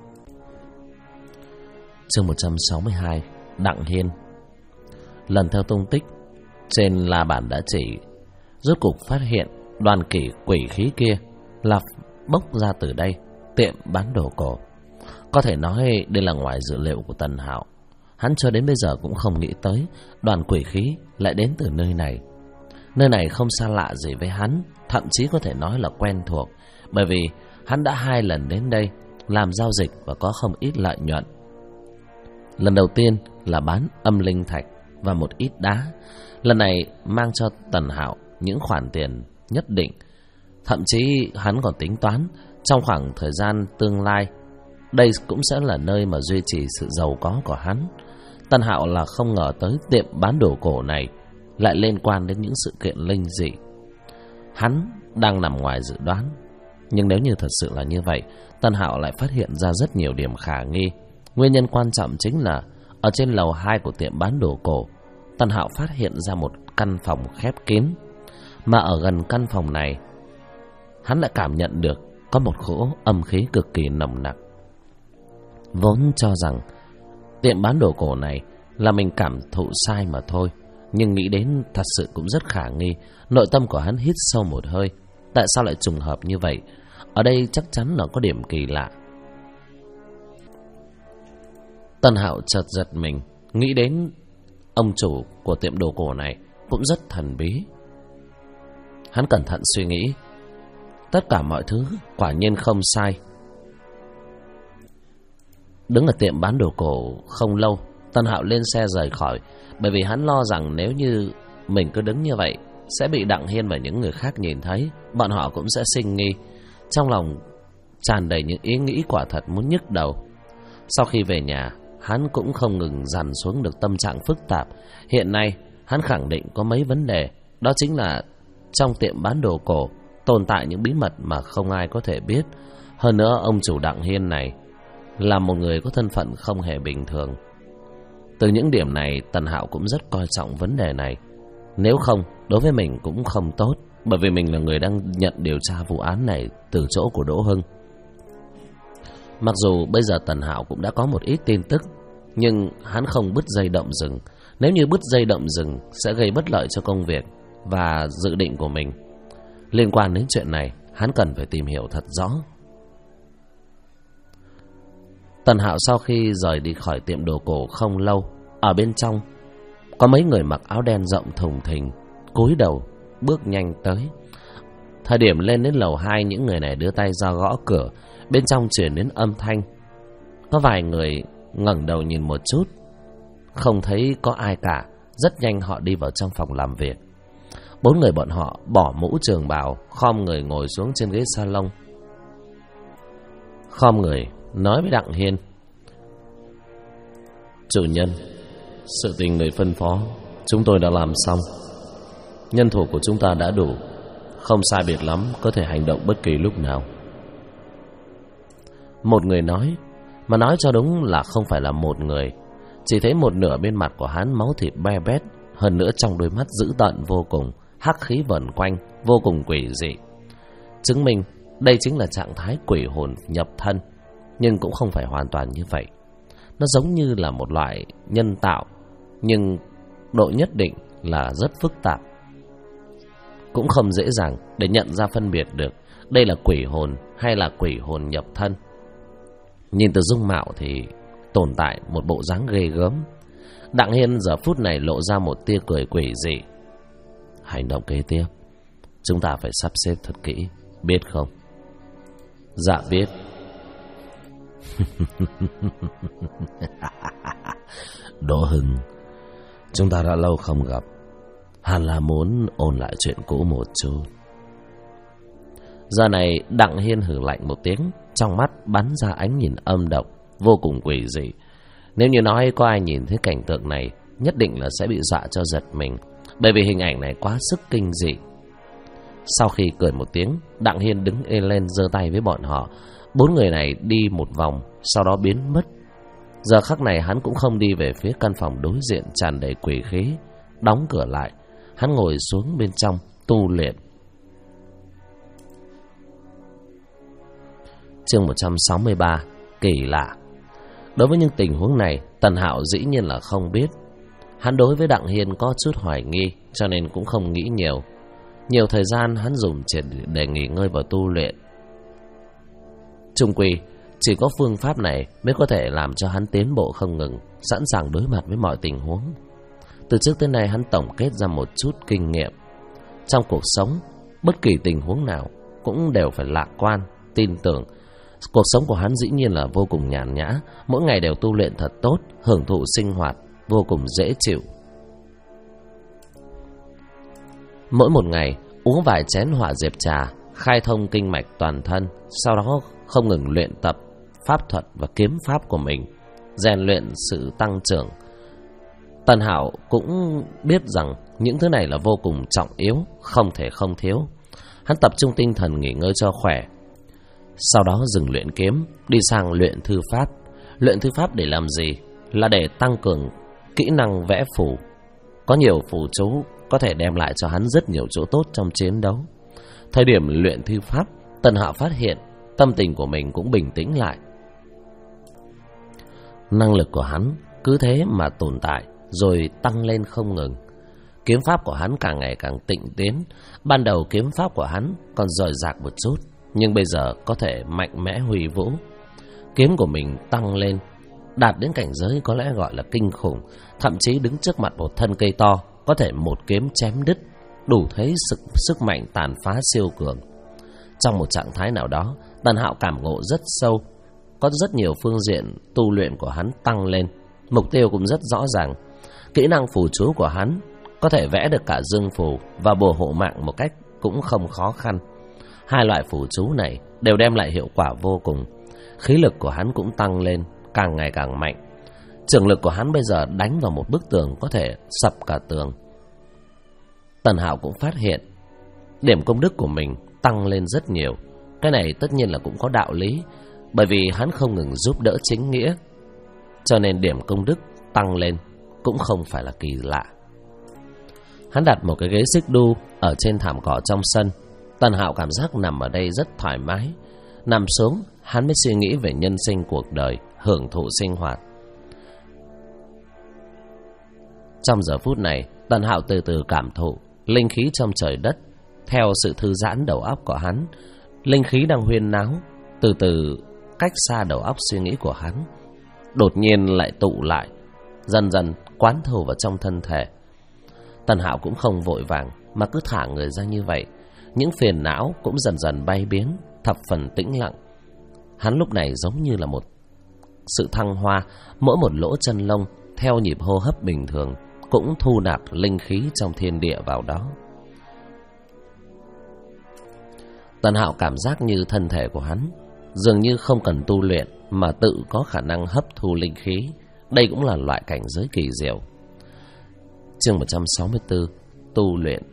Chương 162. Đặng Hiên. Lần theo tung tích trên la bàn đã chỉ, rốt cục phát hiện đoàn kỷ quỷ khí kia là bốc ra từ đây, tiệm bán đồ cổ. Có thể nói đây là ngoài dự liệu của Tần Hạo. Hắn cho đến bây giờ cũng không nghĩ tới đoàn quỷ khí lại đến từ nơi này. Nơi này không xa lạ gì với hắn, thậm chí có thể nói là quen thuộc, bởi vì hắn đã 2 lần đến đây làm giao dịch và có không ít lợi nhuận. Lần đầu tiên là bán âm linh thạch và một ít đá. Lần này mang cho Tần Hạo những khoản tiền nhất định. Thậm chí hắn còn tính toán trong khoảng thời gian tương lai, đây cũng sẽ là nơi mà duy trì sự giàu có của hắn. Tần Hạo là không ngờ tới tiệm bán đồ cổ này lại liên quan đến những sự kiện linh dị. Hắn đang nằm ngoài dự đoán. Nhưng nếu như thật sự là như vậy, Tần Hạo lại phát hiện ra rất nhiều điểm khả nghi. Nguyên nhân quan trọng chính là ở trên lầu 2 của tiệm bán đồ cổ, Tần Hạo phát hiện ra một căn phòng khép kín. Mà ở gần căn phòng này, hắn lại cảm nhận được có một cỗ âm khí cực kỳ nồng nặc. Vốn cho rằng tiệm bán đồ cổ này là mình cảm thụ sai mà thôi, nhưng nghĩ đến thật sự cũng rất khả nghi. Nội tâm của hắn hít sâu một hơi. Tại sao lại trùng hợp như vậy? Ở đây chắc chắn là có điểm kỳ lạ. Tân Hạo chợt giật mình, nghĩ đến ông chủ của tiệm đồ cổ này cũng rất thần bí. Hắn cẩn thận suy nghĩ, tất cả mọi thứ quả nhiên không sai. Đứng ở tiệm bán đồ cổ không lâu, Tân Hạo lên xe rời khỏi, bởi vì hắn lo rằng nếu như mình cứ đứng như vậy sẽ bị Đặng Hiên và những người khác nhìn thấy, bọn họ cũng sẽ sinh nghi. Trong lòng tràn đầy những ý nghĩ quả thật muốn nhức đầu. Sau khi về nhà, hắn cũng không ngừng dằn xuống được tâm trạng phức tạp. Hiện nay hắn khẳng định có mấy vấn đề, đó chính là trong tiệm bán đồ cổ tồn tại những bí mật mà không ai có thể biết. Hơn nữa ông chủ Đặng Hiên này là một người có thân phận không hề bình thường. Từ những điểm này, Tân Hạo cũng rất coi trọng vấn đề này. Nếu không, đối với mình cũng không tốt, bởi vì mình là người đang nhận điều tra vụ án này từ chỗ của Đỗ Hưng. Mặc dù bây giờ Tân Hạo cũng đã có một ít tin tức, nhưng hắn không bứt dây động rừng. Nếu như bứt dây động rừng sẽ gây bất lợi cho công việc và dự định của mình. Liên quan đến chuyện này, hắn cần phải tìm hiểu thật rõ. Tân Hạo sau khi rời đi khỏi tiệm đồ cổ không lâu, ở bên trong có mấy người mặc áo đen rộng thùng thình, cúi đầu bước nhanh tới. Thời điểm lên đến lầu 2, những người này đưa tay ra gõ cửa. Bên trong truyền đến âm thanh. Có vài người ngẩng đầu nhìn một chút, không thấy có ai cả. Rất nhanh họ đi vào trong phòng làm việc. 4 người bọn họ bỏ mũ trường bào, khom người ngồi xuống trên ghế salon. Khom người nói với Đặng Hiên: chủ nhân, sự tình người phân phó chúng tôi đã làm xong. Nhân thủ của chúng ta đã đủ, không sai biệt lắm, có thể hành động bất kỳ lúc nào. Một người nói, mà nói cho đúng là không phải là một người. Chỉ thấy một nửa bên mặt của hắn máu thịt be bét, hơn nữa trong đôi mắt dữ tợn vô cùng, hắc khí vẩn quanh, vô cùng quỷ dị. Chứng minh đây chính là trạng thái quỷ hồn nhập thân. Nhưng cũng không phải hoàn toàn như vậy. Nó giống như là một loại nhân tạo, nhưng độ nhất định là rất phức tạp. Cũng không dễ dàng để nhận ra phân biệt được đây là quỷ hồn hay là quỷ hồn nhập thân. Nhìn từ dung mạo thì tồn tại một bộ dáng ghê gớm. Đặng Hiên giờ phút này lộ ra một tia cười quỷ dị. Hành động kế tiếp chúng ta phải sắp xếp thật kỹ, biết không? Dạ biết. Đỗ Hưng, chúng ta đã lâu không gặp, hẳn là muốn ôn lại chuyện cũ một chút. Giờ này Đặng Hiên hừ lạnh một tiếng, trong mắt bắn ra ánh nhìn âm độc, vô cùng quỷ dị. Nếu như nói có ai nhìn thấy cảnh tượng này, nhất định là sẽ bị dọa cho giật mình, bởi vì hình ảnh này quá sức kinh dị. Sau khi cười một tiếng, Đặng Hiên đứng lên giơ tay với bọn họ. 4 người này đi một vòng, sau đó biến mất. Giờ khắc này hắn cũng không đi về phía căn phòng đối diện tràn đầy quỷ khí. Đóng cửa lại, hắn ngồi xuống bên trong tu luyện. Chương 163, kỳ lạ. Đối với những tình huống này, Tân Hạo dĩ nhiên là không biết. Hắn đối với Đặng Hiên có chút hoài nghi, cho nên cũng không nghĩ nhiều. Nhiều thời gian hắn dùng để nghỉ ngơi và tu luyện. Chung quy, chỉ có phương pháp này mới có thể làm cho hắn tiến bộ không ngừng, sẵn sàng đối mặt với mọi tình huống. Từ trước tới nay hắn tổng kết ra một chút kinh nghiệm. Trong cuộc sống, bất kỳ tình huống nào cũng đều phải lạc quan, tin tưởng. Cuộc sống của hắn dĩ nhiên là vô cùng nhàn nhã, mỗi ngày đều tu luyện thật tốt, hưởng thụ sinh hoạt vô cùng dễ chịu. Mỗi một ngày uống vài chén hỏa diệp trà, khai thông kinh mạch toàn thân, sau đó không ngừng luyện tập pháp thuật và kiếm pháp của mình, rèn luyện sự tăng trưởng. Tân Hạo cũng biết rằng những thứ này là vô cùng trọng yếu, không thể không thiếu. Hắn tập trung tinh thần nghỉ ngơi cho khỏe, sau đó dừng luyện kiếm, đi sang luyện thư pháp. Luyện thư pháp để làm gì? Là để tăng cường kỹ năng vẽ phù. Có nhiều phù chú có thể đem lại cho hắn rất nhiều chỗ tốt trong chiến đấu. Thời điểm luyện thư pháp, Tân Hạo phát hiện tâm tình của mình cũng bình tĩnh lại. Năng lực của hắn cứ thế mà tồn tại, rồi tăng lên không ngừng. Kiếm pháp của hắn càng ngày càng tịnh tiến. Ban đầu kiếm pháp của hắn còn rời rạc một chút, nhưng bây giờ có thể mạnh mẽ huy vũ. Kiếm của mình tăng lên, đạt đến cảnh giới có lẽ gọi là kinh khủng, thậm chí đứng trước mặt một thân cây to có thể một kiếm chém đứt, đủ thấy sức mạnh tàn phá siêu cường. Trong một trạng thái nào đó, Tần Hạo cảm ngộ rất sâu, có rất nhiều phương diện tu luyện của hắn tăng lên, mục tiêu cũng rất rõ ràng. Kỹ năng phù chú của hắn có thể vẽ được cả dương phù và bùa hộ mạng một cách cũng không khó khăn. Hai loại phù chú này đều đem lại hiệu quả vô cùng. Khí lực của hắn cũng tăng lên, càng ngày càng mạnh. Trường lực của hắn bây giờ đánh vào một bức tường có thể sập cả tường. Tần Hạo cũng phát hiện điểm công đức của mình tăng lên rất nhiều. Cái này tất nhiên là cũng có đạo lý, bởi vì hắn không ngừng giúp đỡ chính nghĩa, cho nên điểm công đức tăng lên cũng không phải là kỳ lạ. Hắn đặt một cái ghế xích đu ở trên thảm cỏ trong sân. Tần Hạo cảm giác nằm ở đây rất thoải mái. Nằm xuống, hắn mới suy nghĩ về nhân sinh cuộc đời, hưởng thụ sinh hoạt. Trong giờ phút này, Tần Hạo từ từ cảm thụ linh khí trong trời đất. Theo sự thư giãn đầu óc của hắn, linh khí đang huyên náo từ từ cách xa đầu óc suy nghĩ của hắn, đột nhiên lại tụ lại, dần dần quán thâu vào trong thân thể. Tần Hạo cũng không vội vàng mà cứ thả người ra như vậy. Những phiền não cũng dần dần bay biến, thập phần tĩnh lặng. Hắn lúc này giống như là một sự thăng hoa, mỗi một lỗ chân lông theo nhịp hô hấp bình thường cũng thu nạp linh khí trong thiên địa vào đó. Tần Hạo cảm giác như thân thể của hắn dường như không cần tu luyện mà tự có khả năng hấp thu linh khí. Đây cũng là loại cảnh giới kỳ diệu. Chương 164: Tu luyện.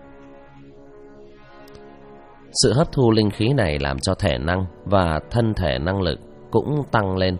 Sự hấp thu linh khí này làm cho thể năng và thân thể năng lực cũng tăng lên.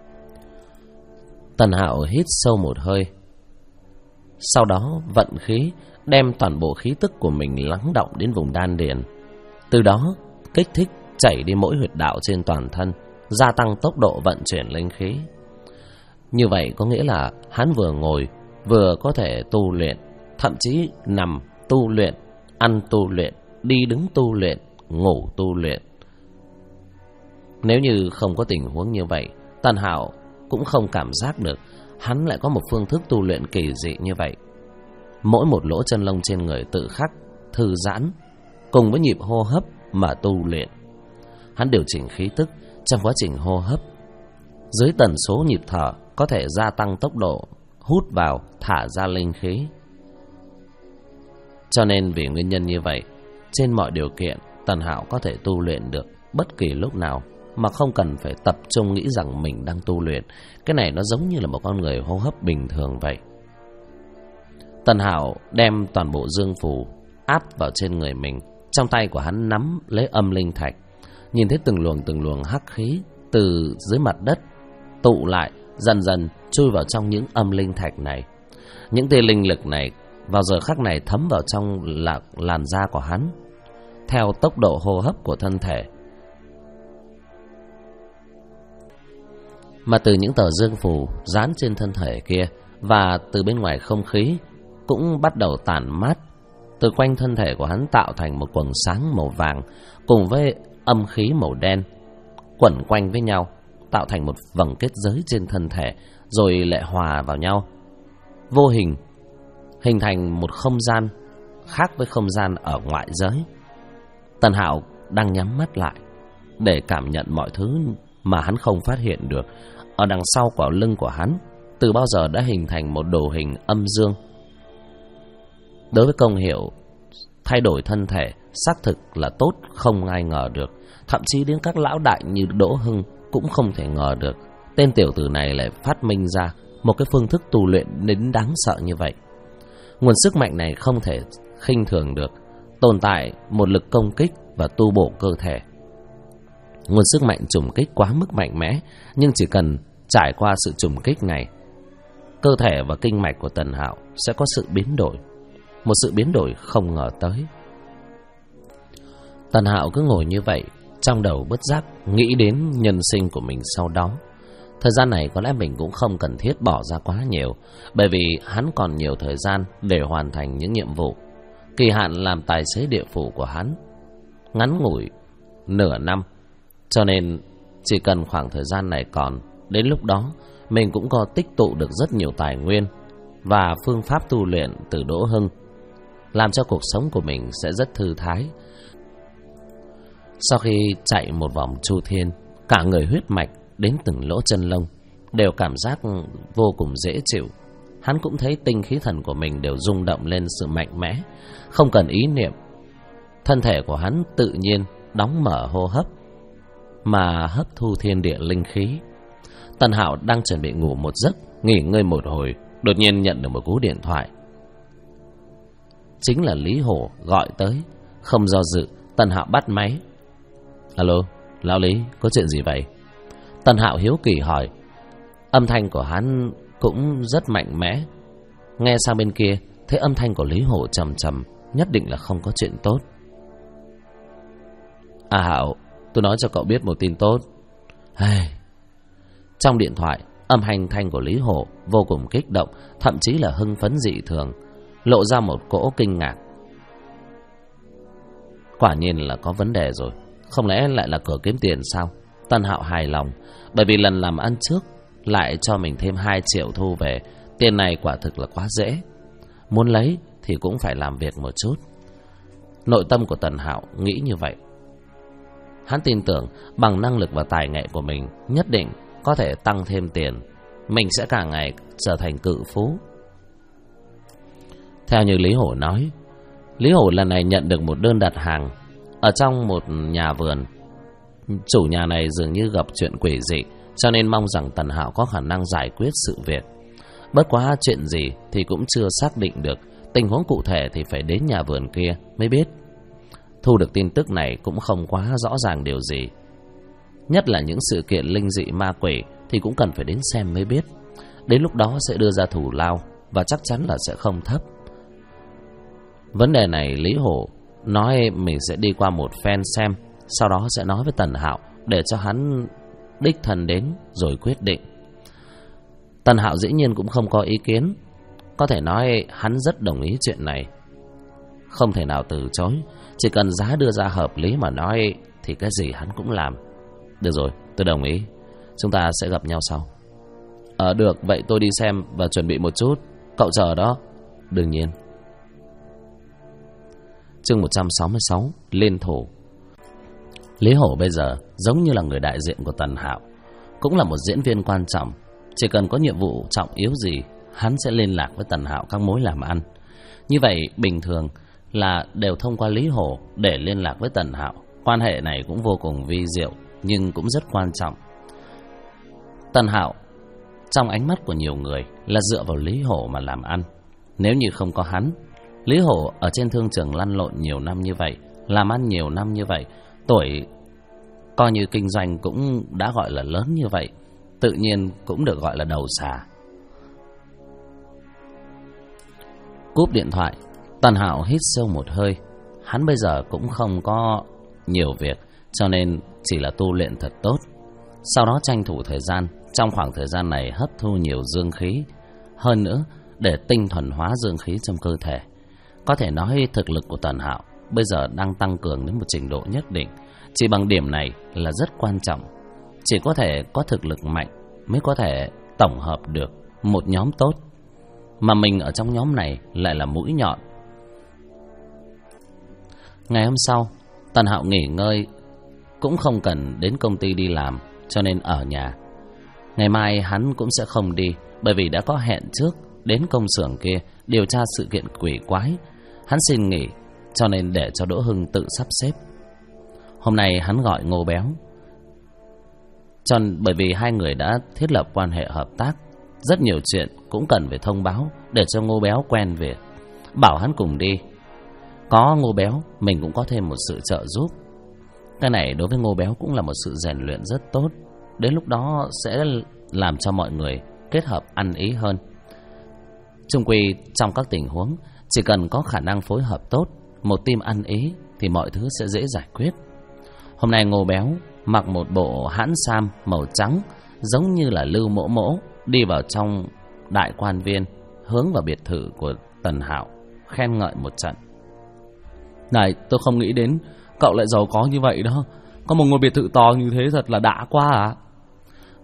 Tần Hạo hít sâu một hơi, sau đó vận khí, đem toàn bộ khí tức của mình lắng đọng đến vùng đan điền, từ đó kích thích chảy đi mỗi huyệt đạo trên toàn thân, gia tăng tốc độ vận chuyển linh khí. Như vậy có nghĩa là hắn vừa ngồi vừa có thể tu luyện, thậm chí nằm tu luyện, ăn tu luyện, đi đứng tu luyện, ngủ tu luyện. Nếu như không có tình huống như vậy, Tần Hạo cũng không cảm giác được hắn lại có một phương thức tu luyện kỳ dị như vậy. Mỗi một lỗ chân lông trên người tự khắc thư giãn, cùng với nhịp hô hấp mà tu luyện. Hắn điều chỉnh khí tức trong quá trình hô hấp, dưới tần số nhịp thở có thể gia tăng tốc độ hút vào thả ra linh khí. Cho nên vì nguyên nhân như vậy, trên mọi điều kiện Tần Hạo có thể tu luyện được bất kỳ lúc nào mà không cần phải tập trung nghĩ rằng mình đang tu luyện. Cái này nó giống như là một con người hô hấp bình thường vậy. Tần Hạo đem toàn bộ dương phù áp vào trên người mình. Trong tay của hắn nắm lấy âm linh thạch, nhìn thấy từng luồng hắc khí từ dưới mặt đất tụ lại, dần dần chui vào trong những âm linh thạch này. Những tia linh lực này vào giờ khắc này thấm vào trong làn da của hắn, theo tốc độ hô hấp của thân thể. Mà từ những tờ dương phù dán trên thân thể kia và từ bên ngoài không khí cũng bắt đầu tản mát. Từ quanh thân thể của hắn tạo thành một quầng sáng màu vàng cùng với âm khí màu đen quẩn quanh với nhau, tạo thành một vầng kết giới trên thân thể, rồi lại hòa vào nhau, vô hình hình thành một không gian khác với không gian ở ngoại giới. Tần Hạo đang nhắm mắt lại để cảm nhận mọi thứ mà hắn không phát hiện được. Ở đằng sau quả lưng của hắn từ bao giờ đã hình thành một đồ hình âm dương. Đối với công hiệu thay đổi thân thể xác thực là tốt không ai ngờ được. Thậm chí đến các lão đại như Đỗ Hưng cũng không thể ngờ được tên tiểu tử này lại phát minh ra một cái phương thức tu luyện đến đáng sợ như vậy. Nguồn sức mạnh này không thể khinh thường được, tồn tại một lực công kích và tu bổ cơ thể. Nguồn sức mạnh trùng kích quá mức mạnh mẽ, nhưng chỉ cần trải qua sự trùng kích này, cơ thể và kinh mạch của Tần Hạo sẽ có sự biến đổi, một sự biến đổi không ngờ tới. Tần Hạo cứ ngồi như vậy, trong đầu bất giác nghĩ đến nhân sinh của mình sau đó. Thời gian này có lẽ mình cũng không cần thiết bỏ ra quá nhiều, bởi vì hắn còn nhiều thời gian để hoàn thành những nhiệm vụ. Kỳ hạn làm tài xế địa phủ của hắn ngắn ngủi nửa năm, cho nên chỉ cần khoảng thời gian này còn, đến lúc đó mình cũng có tích tụ được rất nhiều tài nguyên và phương pháp tu luyện từ Đỗ Hưng, làm cho cuộc sống của mình sẽ rất thư thái. Sau khi chạy một vòng chu thiên, cả người huyết mạch đến từng lỗ chân lông đều cảm giác vô cùng dễ chịu. Hắn cũng thấy tinh khí thần của mình đều rung động lên sự mạnh mẽ, không cần ý niệm. Thân thể của hắn tự nhiên đóng mở hô hấp mà hấp thu thiên địa linh khí. Tần Hạo đang chuẩn bị ngủ một giấc, nghỉ ngơi một hồi, đột nhiên nhận được một cú điện thoại. Chính là Lý Hổ gọi tới. Không do dự, Tần Hạo bắt máy. Alo, lão Lý, có chuyện gì vậy? Tần Hạo hiếu kỳ hỏi. Âm thanh của hắn cũng rất mạnh mẽ. Nghe sang bên kia, thấy âm thanh của Lý Hổ trầm trầm, nhất định là không có chuyện tốt. À Hạo, tôi nói cho cậu biết một tin tốt. Trong điện thoại, âm thanh của Lý Hổ vô cùng kích động, thậm chí là hưng phấn dị thường, lộ ra một cỗ kinh ngạc. Quả nhiên là có vấn đề rồi. Không lẽ lại là cửa kiếm tiền sao? Tần Hạo hài lòng, bởi vì lần làm ăn trước lại cho mình thêm 2 triệu thu về. Tiền này quả thực là quá dễ. Muốn lấy thì cũng phải làm việc một chút. Nội tâm của Tần Hạo nghĩ như vậy. Hắn tin tưởng bằng năng lực và tài nghệ của mình nhất định có thể tăng thêm tiền. Mình sẽ càng ngày trở thành cự phú. Theo như Lý Hổ nói, Lý Hổ lần này nhận được một đơn đặt hàng ở trong một nhà vườn. Chủ nhà này dường như gặp chuyện quỷ dị, cho nên mong rằng Tần Hạo có khả năng giải quyết sự việc. Bất quá chuyện gì thì cũng chưa xác định được. Tình huống cụ thể thì phải đến nhà vườn kia mới biết. Thu được tin tức này cũng không quá rõ ràng điều gì. Nhất là những sự kiện linh dị ma quỷ thì cũng cần phải đến xem mới biết. Đến lúc đó sẽ đưa ra thù lao, và chắc chắn là sẽ không thấp. Vấn đề này Lý Hổ nói mình sẽ đi qua một phen xem, sau đó sẽ nói với Tần Hạo để cho hắn đích thân đến rồi quyết định. Tần Hạo dĩ nhiên cũng không có ý kiến. Có thể nói hắn rất đồng ý chuyện này, không thể nào từ chối. Chỉ cần giá đưa ra hợp lý mà nói thì cái gì hắn cũng làm. Được rồi, tôi đồng ý. Chúng ta sẽ gặp nhau sau. Được, vậy tôi đi xem và chuẩn bị một chút. Cậu chờ đó. Đương nhiên. Chương 166, Liên thủ. Lý Hổ bây giờ giống như là người đại diện của Tần Hạo, cũng là một diễn viên quan trọng. Chỉ cần có nhiệm vụ trọng yếu gì, hắn sẽ liên lạc với Tần Hạo các mối làm ăn. Như vậy bình thường là đều thông qua Lý Hổ để liên lạc với Tần Hạo. Quan hệ này cũng vô cùng vi diệu, nhưng cũng rất quan trọng. Tần Hạo trong ánh mắt của nhiều người là dựa vào Lý Hổ mà làm ăn. Nếu như không có hắn, Lý Hổ ở trên thương trường lăn lộn nhiều năm như vậy, làm ăn nhiều năm như vậy, tuổi coi như kinh doanh cũng đã gọi là lớn như vậy, tự nhiên cũng được gọi là đầu xà. Cúp điện thoại, Tần Hạo hít sâu một hơi. Hắn bây giờ cũng không có nhiều việc, cho nên chỉ là tu luyện thật tốt. Sau đó tranh thủ thời gian, trong khoảng thời gian này hấp thu nhiều dương khí, hơn nữa để tinh thuần hóa dương khí trong cơ thể. Có thể nói thực lực của Tần Hạo bây giờ đang tăng cường đến một trình độ nhất định. Chỉ bằng điểm này là rất quan trọng. Chỉ có thể có thực lực mạnh mới có thể tổng hợp được một nhóm tốt, mà mình ở trong nhóm này lại là mũi nhọn. Ngày hôm sau, Tần Hạo nghỉ ngơi, cũng không cần đến công ty đi làm, cho nên ở nhà. Ngày mai hắn cũng sẽ không đi, bởi vì đã có hẹn trước đến công xưởng kia điều tra sự kiện quỷ quái. Hắn xin nghỉ, cho nên để cho Đỗ Hưng tự sắp xếp. Hôm nay hắn gọi Ngô Béo, bởi vì hai người đã thiết lập quan hệ hợp tác, rất nhiều chuyện cũng cần phải thông báo để cho Ngô Béo quen việc. Bảo hắn cùng đi. Có Ngô Béo, mình cũng có thêm một sự trợ giúp. Cái này đối với Ngô Béo cũng là một sự rèn luyện rất tốt. Đến lúc đó sẽ làm cho mọi người kết hợp ăn ý hơn. Chung quy trong các tình huống, chỉ cần có khả năng phối hợp tốt, một team ăn ý thì mọi thứ sẽ dễ giải quyết. Hôm nay Ngô Béo mặc một bộ hãn sam màu trắng, giống như là Lưu Mỗ Mỗ, đi vào trong đại quan viên, hướng vào biệt thự của Tần Hạo, khen ngợi một trận. Này, tôi không nghĩ đến cậu lại giàu có như vậy đó. Có một ngôi biệt thự to như thế thật là đã quá à.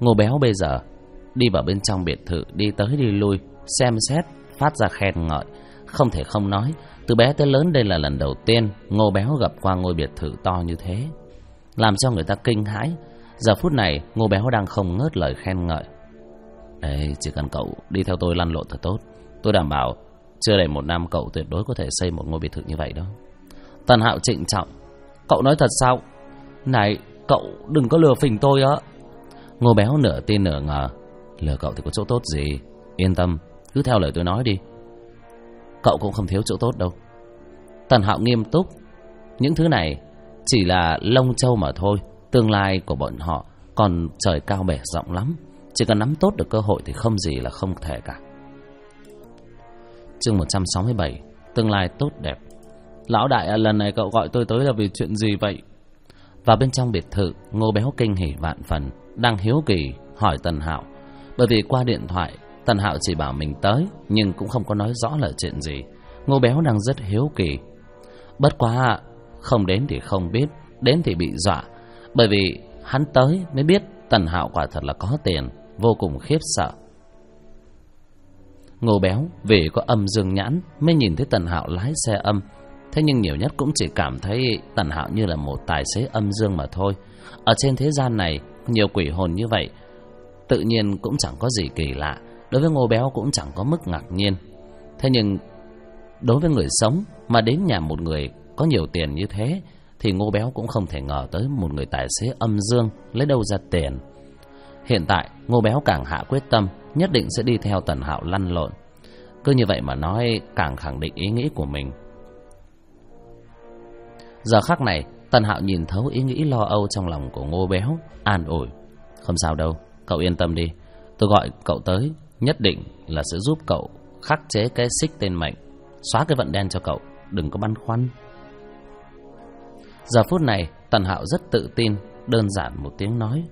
Ngô Béo bây giờ đi vào bên trong biệt thự, đi tới đi lui, xem xét, phát ra khen ngợi. Không thể không nói, từ bé tới lớn đây là lần đầu tiên Ngô Béo gặp qua ngôi biệt thự to như thế, làm cho người ta kinh hãi. Giờ phút này Ngô Béo đang không ngớt lời khen ngợi. Đấy, chỉ cần cậu đi theo tôi lăn lộn thật tốt, tôi đảm bảo chưa đầy 1 năm cậu tuyệt đối có thể xây một ngôi biệt thự như vậy đó. Tần Hạo trịnh trọng. Cậu nói thật sao? Này, cậu đừng có lừa phỉnh tôi á. Ngô Béo nửa tin nửa ngờ. Lừa cậu thì có chỗ tốt gì? Yên tâm, cứ theo lời tôi nói đi. Cậu cũng không thiếu chỗ tốt đâu. Tần Hạo nghiêm túc. Những thứ này chỉ là lông châu mà thôi. Tương lai của bọn họ còn trời cao bể rộng lắm. Chỉ cần nắm tốt được cơ hội thì không gì là không thể cả. Chương 167. Tương lai tốt đẹp. Lão đại, lần này cậu gọi tôi tới là vì chuyện gì vậy? Vào bên trong biệt thự, Ngô Béo kinh hỉ vạn phần, đang hiếu kỳ hỏi Tần Hạo. Bởi vì qua điện thoại Tần Hạo chỉ bảo mình tới, nhưng cũng không có nói rõ là chuyện gì. Ngô Béo đang rất hiếu kỳ. Bất quá không đến thì không biết, đến thì bị dọa. Bởi vì hắn tới mới biết Tần Hạo quả thật là có tiền, vô cùng khiếp sợ. Ngô Béo vì có âm dương nhãn mới nhìn thấy Tần Hạo lái xe âm. Thế nhưng nhiều nhất cũng chỉ cảm thấy Tần Hạo như là một tài xế âm dương mà thôi. Ở trên thế gian này nhiều quỷ hồn như vậy, tự nhiên cũng chẳng có gì kỳ lạ. Đối với Ngô Béo cũng chẳng có mức ngạc nhiên. Thế nhưng đối với người sống mà đến nhà một người có nhiều tiền như thế, thì Ngô Béo cũng không thể ngờ tới một người tài xế âm dương lấy đâu ra tiền. Hiện tại Ngô Béo càng hạ quyết tâm, nhất định sẽ đi theo Tần Hạo lăn lộn. Cứ như vậy mà nói, càng khẳng định ý nghĩ của mình. Giờ khắc này Tần Hạo nhìn thấu ý nghĩ lo âu trong lòng của Ngô Béo, an ủi. Không sao đâu, cậu yên tâm đi. Tôi gọi cậu tới nhất định là sẽ giúp cậu khắc chế cái xích tên mệnh, xóa cái vận đen cho cậu, đừng có băn khoăn. Giờ phút này Tần Hạo rất tự tin, đơn giản một tiếng nói.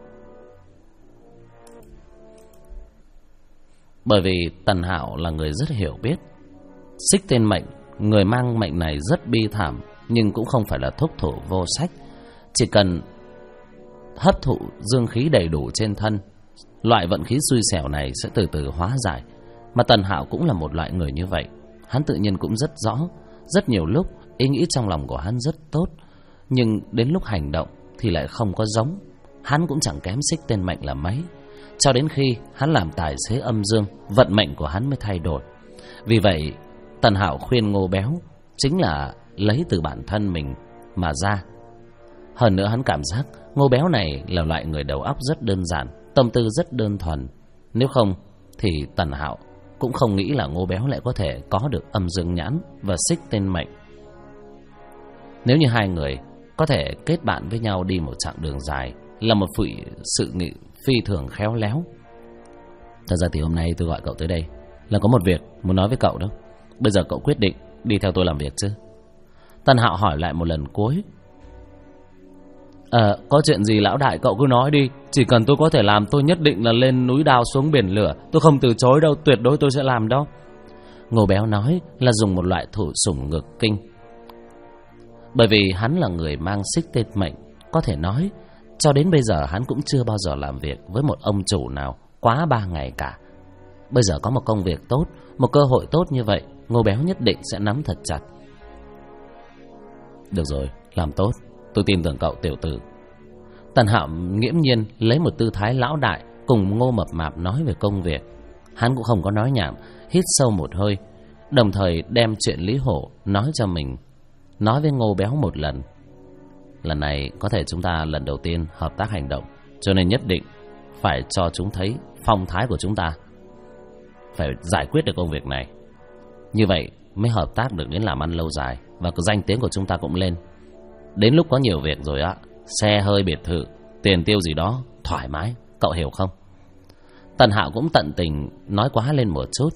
Bởi vì Tần Hạo là người rất hiểu biết. Xích tên mệnh, người mang mệnh này rất bi thảm, nhưng cũng không phải là thúc thủ vô sách. Chỉ cần hấp thụ dương khí đầy đủ trên thân, loại vận khí xui xẻo này sẽ từ từ hóa giải. Mà Tần Hạo cũng là một loại người như vậy. Hắn tự nhiên cũng rất rõ, rất nhiều lúc ý nghĩ trong lòng của hắn rất tốt, nhưng đến lúc hành động thì lại không có giống. Hắn cũng chẳng kém xích tên mệnh là mấy. Cho đến khi hắn làm tài xế âm dương, vận mệnh của hắn mới thay đổi. Vì vậy Tần Hạo khuyên Ngô Béo chính là lấy từ bản thân mình mà ra. Hơn nữa hắn cảm giác Ngô Béo này là loại người đầu óc rất đơn giản, tâm tư rất đơn thuần. Nếu không thì Tần Hạo cũng không nghĩ là Ngô Béo lại có thể có được âm dương nhãn và xích tên mệnh. Nếu như hai người có thể kết bạn với nhau đi một chặng đường dài, là một sự nghị phi thường khéo léo. Thật ra thì hôm nay tôi gọi cậu tới đây là có một việc muốn nói với cậu đó. Bây giờ cậu quyết định đi theo tôi làm việc chứ? Tần Hạo hỏi lại một lần cuối. Có chuyện gì lão đại cậu cứ nói đi. Chỉ cần tôi có thể làm, tôi nhất định là lên núi đao xuống biển lửa. Tôi không từ chối đâu, tuyệt đối tôi sẽ làm đó. Ngô Béo nói là dùng một loại thủ sủng ngực kinh. Bởi vì hắn là người mang xích tên mệnh, có thể nói cho đến bây giờ hắn cũng chưa bao giờ làm việc với một ông chủ nào quá 3 ngày cả. Bây giờ có một công việc tốt, một cơ hội tốt như vậy, Ngô Béo nhất định sẽ nắm thật chặt. Được rồi, làm tốt, tôi tin tưởng cậu tiểu tử. Tần Hạo nghiễm nhiên lấy một tư thái lão đại cùng Ngô Mập Mạp nói về công việc. Hắn cũng không có nói nhảm, hít sâu một hơi, đồng thời đem chuyện Lý Hổ nói cho mình, nói với Ngô Béo một lần. Lần này có thể chúng ta lần đầu tiên hợp tác hành động, cho nên nhất định phải cho chúng thấy phong thái của chúng ta, phải giải quyết được công việc này. Như vậy mới hợp tác được đến làm ăn lâu dài, và danh tiếng của chúng ta cũng lên. Đến lúc có nhiều việc rồi á, xe hơi biệt thự, tiền tiêu gì đó thoải mái, cậu hiểu không? Tần Hạo cũng tận tình nói quá lên một chút.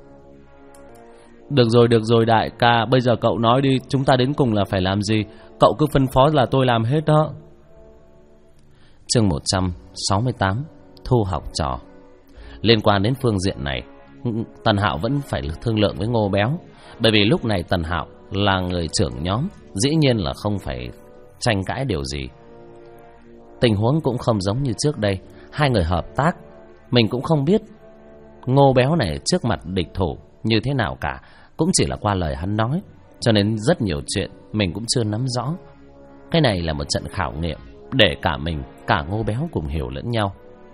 Được rồi đại ca, bây giờ cậu nói đi, chúng ta đến cùng là phải làm gì? Cậu cứ phân phó là tôi làm hết đó. Chương 168. Thu học trò. Liên quan đến phương diện này, Tần Hạo vẫn phải thương lượng với Ngô Béo. Bởi vì lúc này Tần Hạo là người trưởng nhóm, dĩ nhiên là không phải tranh cãi điều gì. Tình huống cũng không giống như trước đây. hai người hợp tác. Mình cũng không biết Ngô Béo này trước mặt địch thủ như thế nào cả, cũng chỉ là qua lời hắn nói, cho nên rất nhiều chuyện mình cũng chưa nắm rõ. Cái này là một trận khảo nghiệm để cả mình, cả Ngô Béo cùng hiểu lẫn nhau.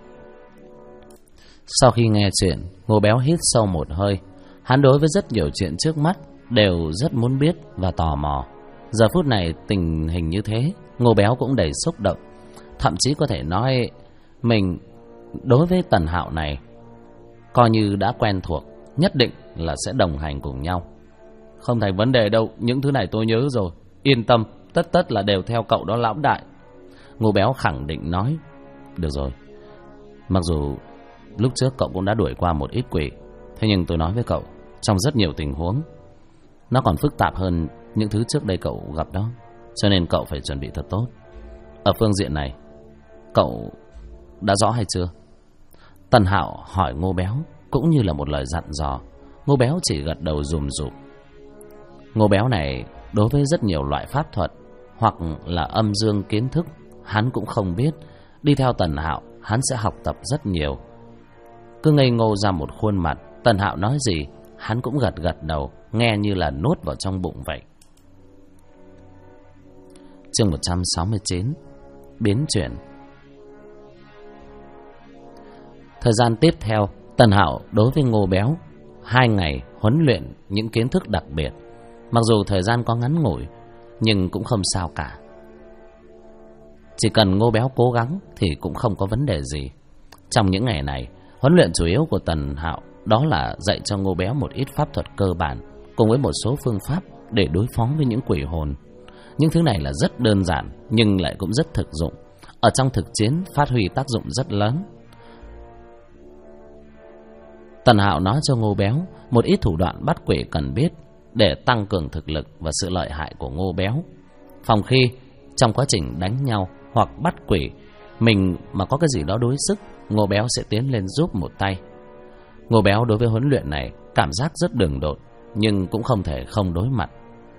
Sau khi nghe chuyện, Ngô Béo hít sâu một hơi. Hắn đối với rất nhiều chuyện trước mắt đều rất muốn biết và tò mò. Giờ phút này tình hình như thế, Ngô Béo cũng đầy xúc động. Thậm chí có thể nói mình đối với Tần Hạo này coi như đã quen thuộc, nhất định là sẽ đồng hành cùng nhau. Không thành vấn đề đâu, những thứ này tôi nhớ rồi. Yên tâm, tất là đều theo cậu đó lão đại. Ngô Béo khẳng định nói. Được rồi, mặc dù lúc trước cậu cũng đã đuổi qua một ít quỷ, thế nhưng tôi nói với cậu, trong rất nhiều tình huống nó còn phức tạp hơn những thứ trước đây cậu gặp đó. Cho nên cậu phải chuẩn bị thật tốt. Ở phương diện này, cậu đã rõ hay chưa? Tần Hạo hỏi Ngô Béo cũng như là một lời dặn dò. Ngô Béo chỉ gật đầu rùm rụp. Ngô Béo này đối với rất nhiều loại pháp thuật hoặc là âm dương kiến thức hắn cũng không biết. Đi theo Tần Hạo hắn sẽ học tập rất nhiều. Cứ ngây ngô ra một khuôn mặt, Tần Hạo nói gì hắn cũng gật đầu, nghe như là nuốt vào trong bụng vậy. Chương 169 biến chuyển. Thời gian tiếp theo, Tần Hạo đối với Ngô Béo 2 ngày huấn luyện những kiến thức đặc biệt. Mặc dù thời gian có ngắn ngủi, nhưng cũng không sao cả. Chỉ cần Ngô Béo cố gắng thì cũng không có vấn đề gì. Trong những ngày này, huấn luyện chủ yếu của Tần Hạo đó là dạy cho Ngô Béo một ít pháp thuật cơ bản, cùng với một số phương pháp để đối phó với những quỷ hồn. Những thứ này là rất đơn giản, nhưng lại cũng rất thực dụng. Ở trong thực chiến phát huy tác dụng rất lớn. Tần Hạo nói cho Ngô Béo một ít thủ đoạn bắt quỷ cần biết để tăng cường thực lực và sự lợi hại của Ngô Béo. Phòng khi trong quá trình đánh nhau hoặc bắt quỷ, mình mà có cái gì đó đuối sức, Ngô Béo sẽ tiến lên giúp một tay. Ngô Béo đối với huấn luyện này cảm giác rất đường đột, nhưng cũng không thể không đối mặt.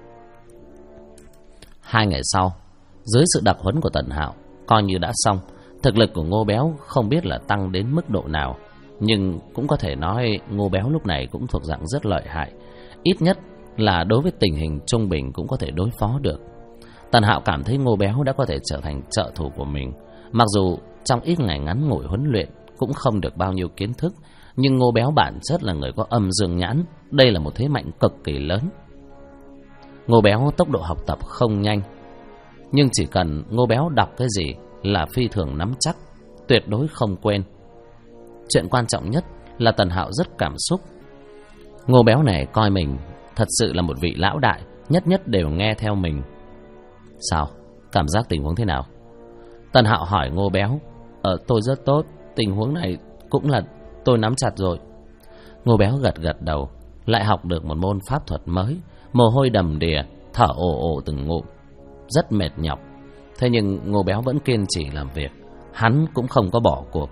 2 ngày sau, dưới sự đặc huấn của Tần Hạo, coi như đã xong. Thực lực của Ngô Béo không biết là tăng đến mức độ nào, nhưng cũng có thể nói Ngô Béo lúc này cũng thuộc dạng rất lợi hại. Ít nhất là đối với tình hình trung bình cũng có thể đối phó được. Tần Hạo cảm thấy Ngô Béo đã có thể trở thành trợ thủ của mình. Mặc dù trong ít ngày ngắn ngủi huấn luyện cũng không được bao nhiêu kiến thức, nhưng Ngô Béo bản chất là người có âm dương nhãn. Đây là một thế mạnh cực kỳ lớn. Ngô Béo tốc độ học tập không nhanh, nhưng chỉ cần Ngô Béo đọc cái gì là phi thường nắm chắc, tuyệt đối không quên. Chuyện quan trọng nhất là Tần Hạo rất cảm xúc. Ngô Béo này coi mình thật sự là một vị lão đại, nhất đều nghe theo mình. Sao? Cảm giác tình huống thế nào? Tần Hạo hỏi Ngô Béo. Tôi rất tốt, tình huống này cũng là tôi nắm chặt rồi. Ngô Béo gật đầu. Lại học được một môn pháp thuật mới, mồ hôi đầm đìa, thở ồ từng ngụm, rất mệt nhọc. Thế nhưng Ngô Béo vẫn kiên trì làm việc, hắn cũng không có bỏ cuộc.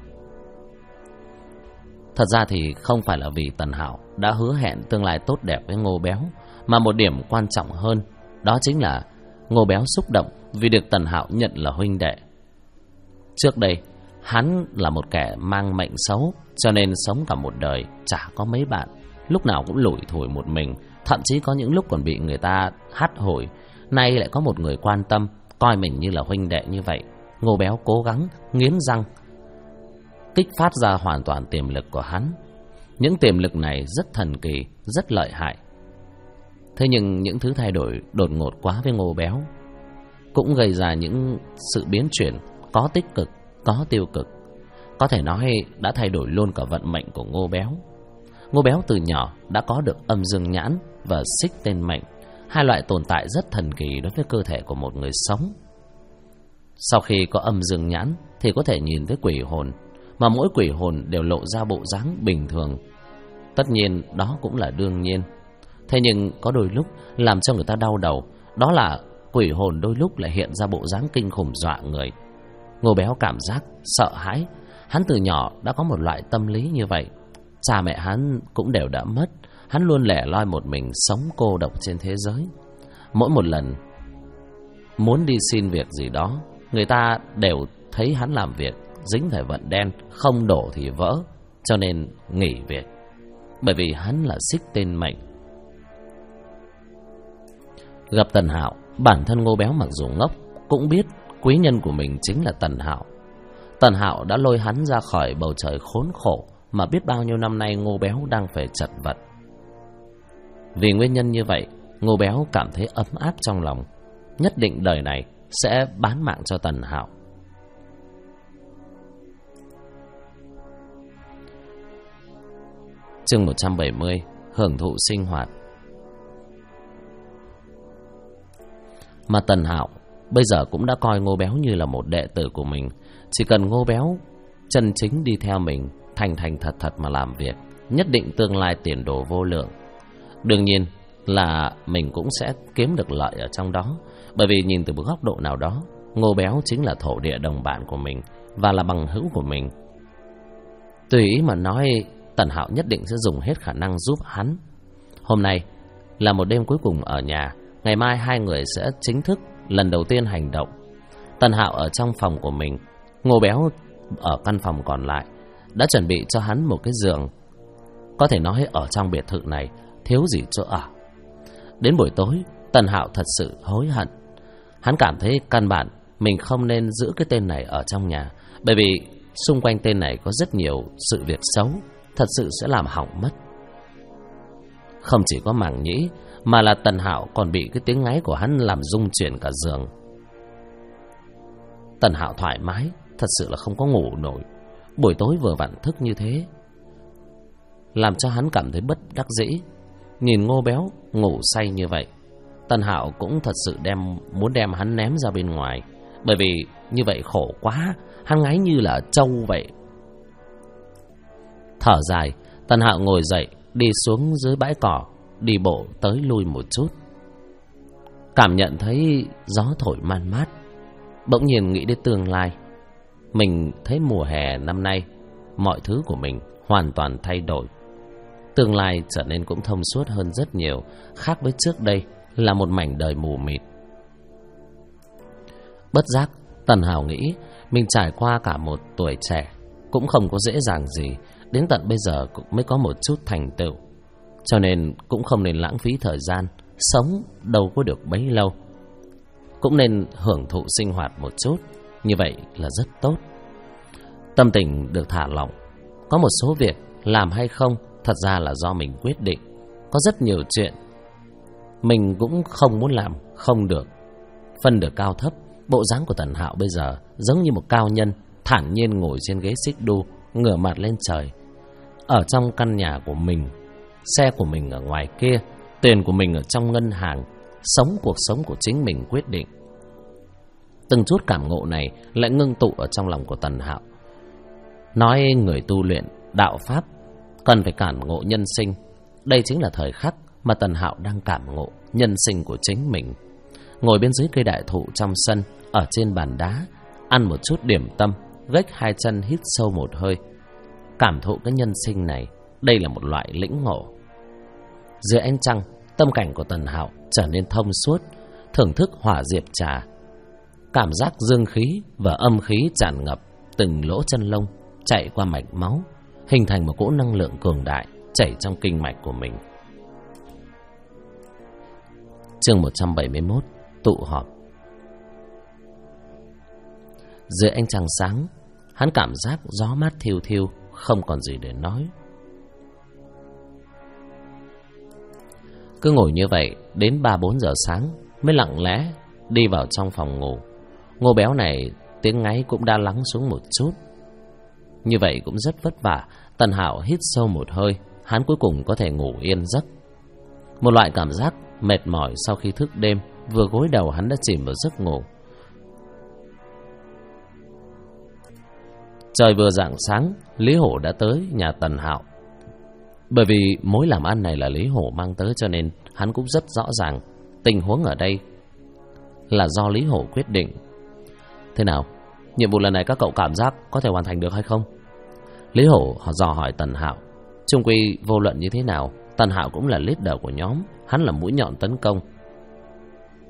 Thật ra thì không phải là vì Tần Hạo đã hứa hẹn tương lai tốt đẹp với Ngô Béo, mà một điểm quan trọng hơn, đó chính là Ngô Béo xúc động vì được Tần Hạo nhận là huynh đệ. Trước đây, hắn là một kẻ mang mệnh xấu, cho nên sống cả một đời chả có mấy bạn, lúc nào cũng lủi thủi một mình, thậm chí có những lúc còn bị người ta hắt hủi. Nay lại có một người quan tâm, coi mình như là huynh đệ như vậy. Ngô Béo cố gắng nghiến răng kích phát ra hoàn toàn tiềm lực của hắn. Những tiềm lực này rất thần kỳ, rất lợi hại. Thế nhưng những thứ thay đổi đột ngột quá với Ngô Béo cũng gây ra những sự biến chuyển, có tích cực, có tiêu cực. Có thể nói đã thay đổi luôn cả vận mệnh của Ngô Béo. Ngô Béo từ nhỏ đã có được âm dương nhãn và xích tên mệnh, hai loại tồn tại rất thần kỳ đối với cơ thể của một người sống. Sau khi có âm dương nhãn thì có thể nhìn thấy quỷ hồn, mà mỗi quỷ hồn đều lộ ra bộ dáng bình thường. Tất nhiên đó cũng là đương nhiên. Thế nhưng có đôi lúc làm cho người ta đau đầu, đó là quỷ hồn đôi lúc lại hiện ra bộ dáng kinh khủng dọa người. Ngô Béo cảm giác sợ hãi. Hắn từ nhỏ đã có một loại tâm lý như vậy. Cha mẹ hắn cũng đều đã mất. Hắn luôn lẻ loi một mình, sống cô độc trên thế giới. Mỗi một lần muốn đi xin việc gì đó, người ta đều thấy hắn làm việc dính phải vận đen, không đổ thì vỡ, cho nên nghỉ việc. Bởi vì hắn là xích tên mệnh. Gặp Tần Hạo, bản thân Ngô Béo mặc dù ngốc cũng biết quý nhân của mình chính là Tần Hạo. Tần Hạo đã lôi hắn ra khỏi bầu trời khốn khổ mà biết bao nhiêu năm nay Ngô Béo đang phải chật vật. Vì nguyên nhân như vậy, Ngô Béo cảm thấy ấm áp trong lòng, nhất định đời này sẽ bán mạng cho Tần Hạo. Chương 170: Hưởng thụ sinh hoạt. Mà Tần Hạo bây giờ cũng đã coi Ngô Béo như là một đệ tử của mình. Chỉ cần Ngô Béo chân chính đi theo mình, thành thành thật thật mà làm việc, nhất định tương lai tiền đồ vô lượng. Đương nhiên là mình cũng sẽ kiếm được lợi ở trong đó. Bởi vì nhìn từ một góc độ nào đó, Ngô Béo chính là thổ địa đồng bạn của mình và là bằng hữu của mình. Tùy ý mà nói, Tần Hạo nhất định sẽ dùng hết khả năng giúp hắn. Hôm nay là một đêm cuối cùng ở nhà. Ngày mai hai người sẽ chính thức lần đầu tiên hành động. Tần Hạo ở trong phòng của mình, Ngô Béo ở căn phòng còn lại, đã chuẩn bị cho hắn một cái giường. Có thể nói ở trong biệt thự này thiếu gì chỗ ở. Đến buổi tối, Tần Hạo thật sự hối hận. Hắn cảm thấy căn bản mình không nên giữ cái tên này ở trong nhà. Bởi vì xung quanh tên này có rất nhiều sự việc xấu, thật sự sẽ làm hỏng mất. Không chỉ có màng nhĩ, mà là Tần Hạo còn bị cái tiếng ngáy của hắn làm rung chuyển cả giường. Tần Hạo thoải mái, thật sự là không có ngủ nổi. Buổi tối vừa vặn thức như thế, làm cho hắn cảm thấy bất đắc dĩ. Nhìn Ngô Béo ngủ say như vậy, Tần Hạo cũng thật sự muốn đem hắn ném ra bên ngoài. Bởi vì như vậy khổ quá, hắn ngáy như là trâu vậy. Thở dài, Tần Hạo ngồi dậy, đi xuống dưới bãi cỏ, đi bộ tới lui một chút. Cảm nhận thấy gió thổi man mát, bỗng nhiên nghĩ đến tương lai. Mình thấy mùa hè năm nay, mọi thứ của mình hoàn toàn thay đổi. Tương lai trở nên cũng thông suốt hơn rất nhiều, khác với trước đây là một mảnh đời mù mịt. Bất giác, Tần Hạo nghĩ mình trải qua cả một tuổi trẻ cũng không có dễ dàng gì, đến tận bây giờ cũng mới có một chút thành tựu. Cho nên cũng không nên lãng phí thời gian, sống đâu có được bấy lâu. Cũng nên hưởng thụ sinh hoạt một chút, như vậy là rất tốt. Tâm tình được thả lỏng. Có một số việc làm hay không thật ra là do mình quyết định. Có rất nhiều chuyện mình cũng không muốn làm, không được. Phân được cao thấp. Bộ dáng của Tần Hạo bây giờ giống như một cao nhân thản nhiên ngồi trên ghế xích đu, ngửa mặt lên trời. Ở trong căn nhà của mình, xe của mình ở ngoài kia, tiền của mình ở trong ngân hàng, sống cuộc sống của chính mình quyết định. Từng chút cảm ngộ này lại ngưng tụ ở trong lòng của Tần Hạo. Nói người tu luyện đạo pháp cần phải cảm ngộ nhân sinh. Đây chính là thời khắc mà Tần Hạo đang cảm ngộ nhân sinh của chính mình. Ngồi bên dưới cây đại thụ trong sân, ở trên bàn đá, ăn một chút điểm tâm, gách hai chân hít sâu một hơi, cảm thụ cái nhân sinh này. Đây là một loại lĩnh ngộ. Dưới ánh trăng, tâm cảnh của Tần Hạo trở nên thông suốt, thưởng thức hỏa diệp trà. Cảm giác dương khí và âm khí tràn ngập từng lỗ chân lông, chạy qua mạch máu, hình thành một cỗ năng lượng cường đại chảy trong kinh mạch của mình. Chương 171: Tụ họp. Dưới ánh trăng sáng, hắn cảm giác gió mát thiêu thiêu, không còn gì để nói. Cứ ngồi như vậy đến 3-4 giờ sáng mới lặng lẽ đi vào trong phòng ngủ. Ngô Béo này tiếng ngáy cũng đã lắng xuống một chút. Như vậy cũng rất vất vả. Tần Hạo hít sâu một hơi, hắn cuối cùng có thể ngủ yên giấc. Một loại cảm giác mệt mỏi sau khi thức đêm vừa gối đầu hắn đã chìm vào giấc ngủ. Trời vừa rạng sáng, Lý Hổ đã tới nhà Tần Hạo. Bởi vì mối làm ăn này là Lý Hổ mang tới, cho nên hắn cũng rất rõ ràng tình huống ở đây là do Lý Hổ quyết định. Thế nào, nhiệm vụ lần này các cậu cảm giác có thể hoàn thành được hay không? Lý Hổ dò hỏi Tần Hạo. Chung quy vô luận như thế nào, Tần Hạo cũng là leader của nhóm, hắn là mũi nhọn tấn công.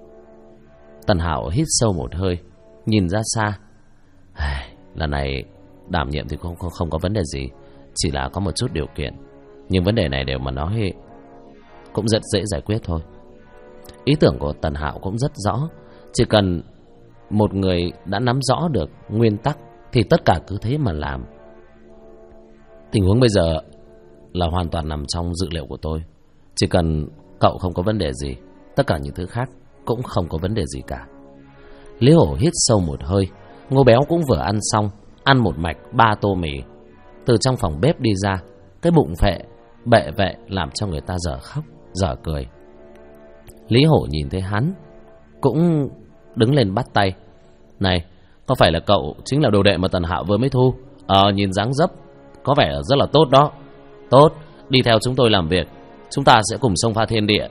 Tần Hạo hít sâu một hơi, nhìn ra xa. Lần này đảm nhiệm thì không có vấn đề gì, chỉ là có một chút điều kiện. Nhưng vấn đề này đều mà nói cũng rất dễ giải quyết thôi. Ý tưởng của Tần Hạo cũng rất rõ. Chỉ cần một người đã nắm rõ được nguyên tắc thì tất cả cứ thế mà làm. Tình huống bây giờ là hoàn toàn nằm trong dự liệu của tôi. Chỉ cần cậu không có vấn đề gì, tất cả những thứ khác cũng không có vấn đề gì cả. Lý Hổ hít sâu một hơi. Ngô Béo cũng vừa ăn xong, ăn một mạch 3 tô mì. Từ trong phòng bếp đi ra, cái bụng phệ bệ vệ làm cho người ta dở khóc dở cười. Lý Hổ nhìn thấy hắn cũng đứng lên bắt tay. Này, có phải là cậu chính là đồ đệ mà Tần Hạo vừa mới thu? Nhìn dáng dấp có vẻ rất là tốt đó. Tốt, đi theo chúng tôi làm việc, chúng ta sẽ cùng xông pha thiên địa.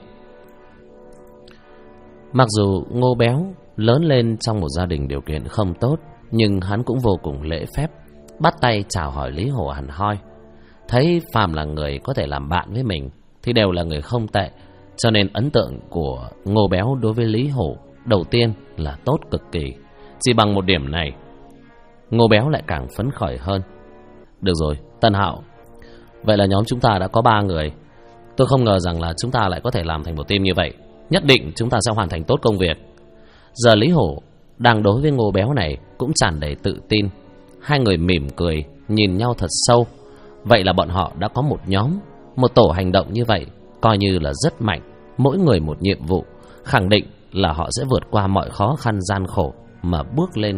Mặc dù Ngô Béo lớn lên trong một gia đình điều kiện không tốt, nhưng hắn cũng vô cùng lễ phép, bắt tay chào hỏi Lý Hổ hẳn hoi. Thấy phàm là người có thể làm bạn với mình thì đều là người không tệ, cho nên ấn tượng của Ngô Béo đối với Lý Hổ đầu tiên là tốt cực kỳ. Chỉ bằng một điểm này, Ngô Béo lại càng phấn khởi hơn. Được rồi, Tần Hạo, vậy là nhóm chúng ta đã có 3 người. Tôi không ngờ rằng là chúng ta lại có thể làm thành một team như vậy. Nhất định chúng ta sẽ hoàn thành tốt công việc. Giờ Lý Hổ đang đối với Ngô Béo này cũng tràn đầy tự tin. Hai người mỉm cười, nhìn nhau thật sâu. Vậy là bọn họ đã có một nhóm, một tổ hành động như vậy, coi như là rất mạnh. Mỗi người một nhiệm vụ, khẳng định là họ sẽ vượt qua mọi khó khăn gian khổ mà bước lên.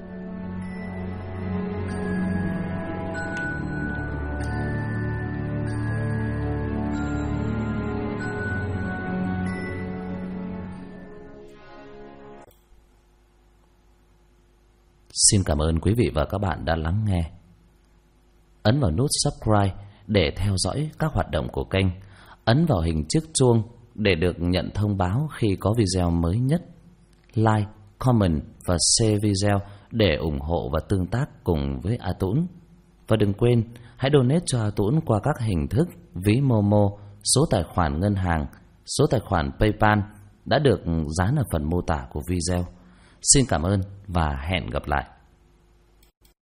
Xin cảm ơn quý vị và các bạn đã lắng nghe. Ấn vào nút subscribe để theo dõi các hoạt động của kênh. Ấn vào hình chiếc chuông để được nhận thông báo khi có video mới nhất. Like, comment và share video để ủng hộ và tương tác cùng với A Tũng. Và đừng quên, hãy donate cho A Tũng qua các hình thức ví Momo, số tài khoản ngân hàng, số tài khoản PayPal đã được dán ở phần mô tả của video. Xin cảm ơn và hẹn gặp lại.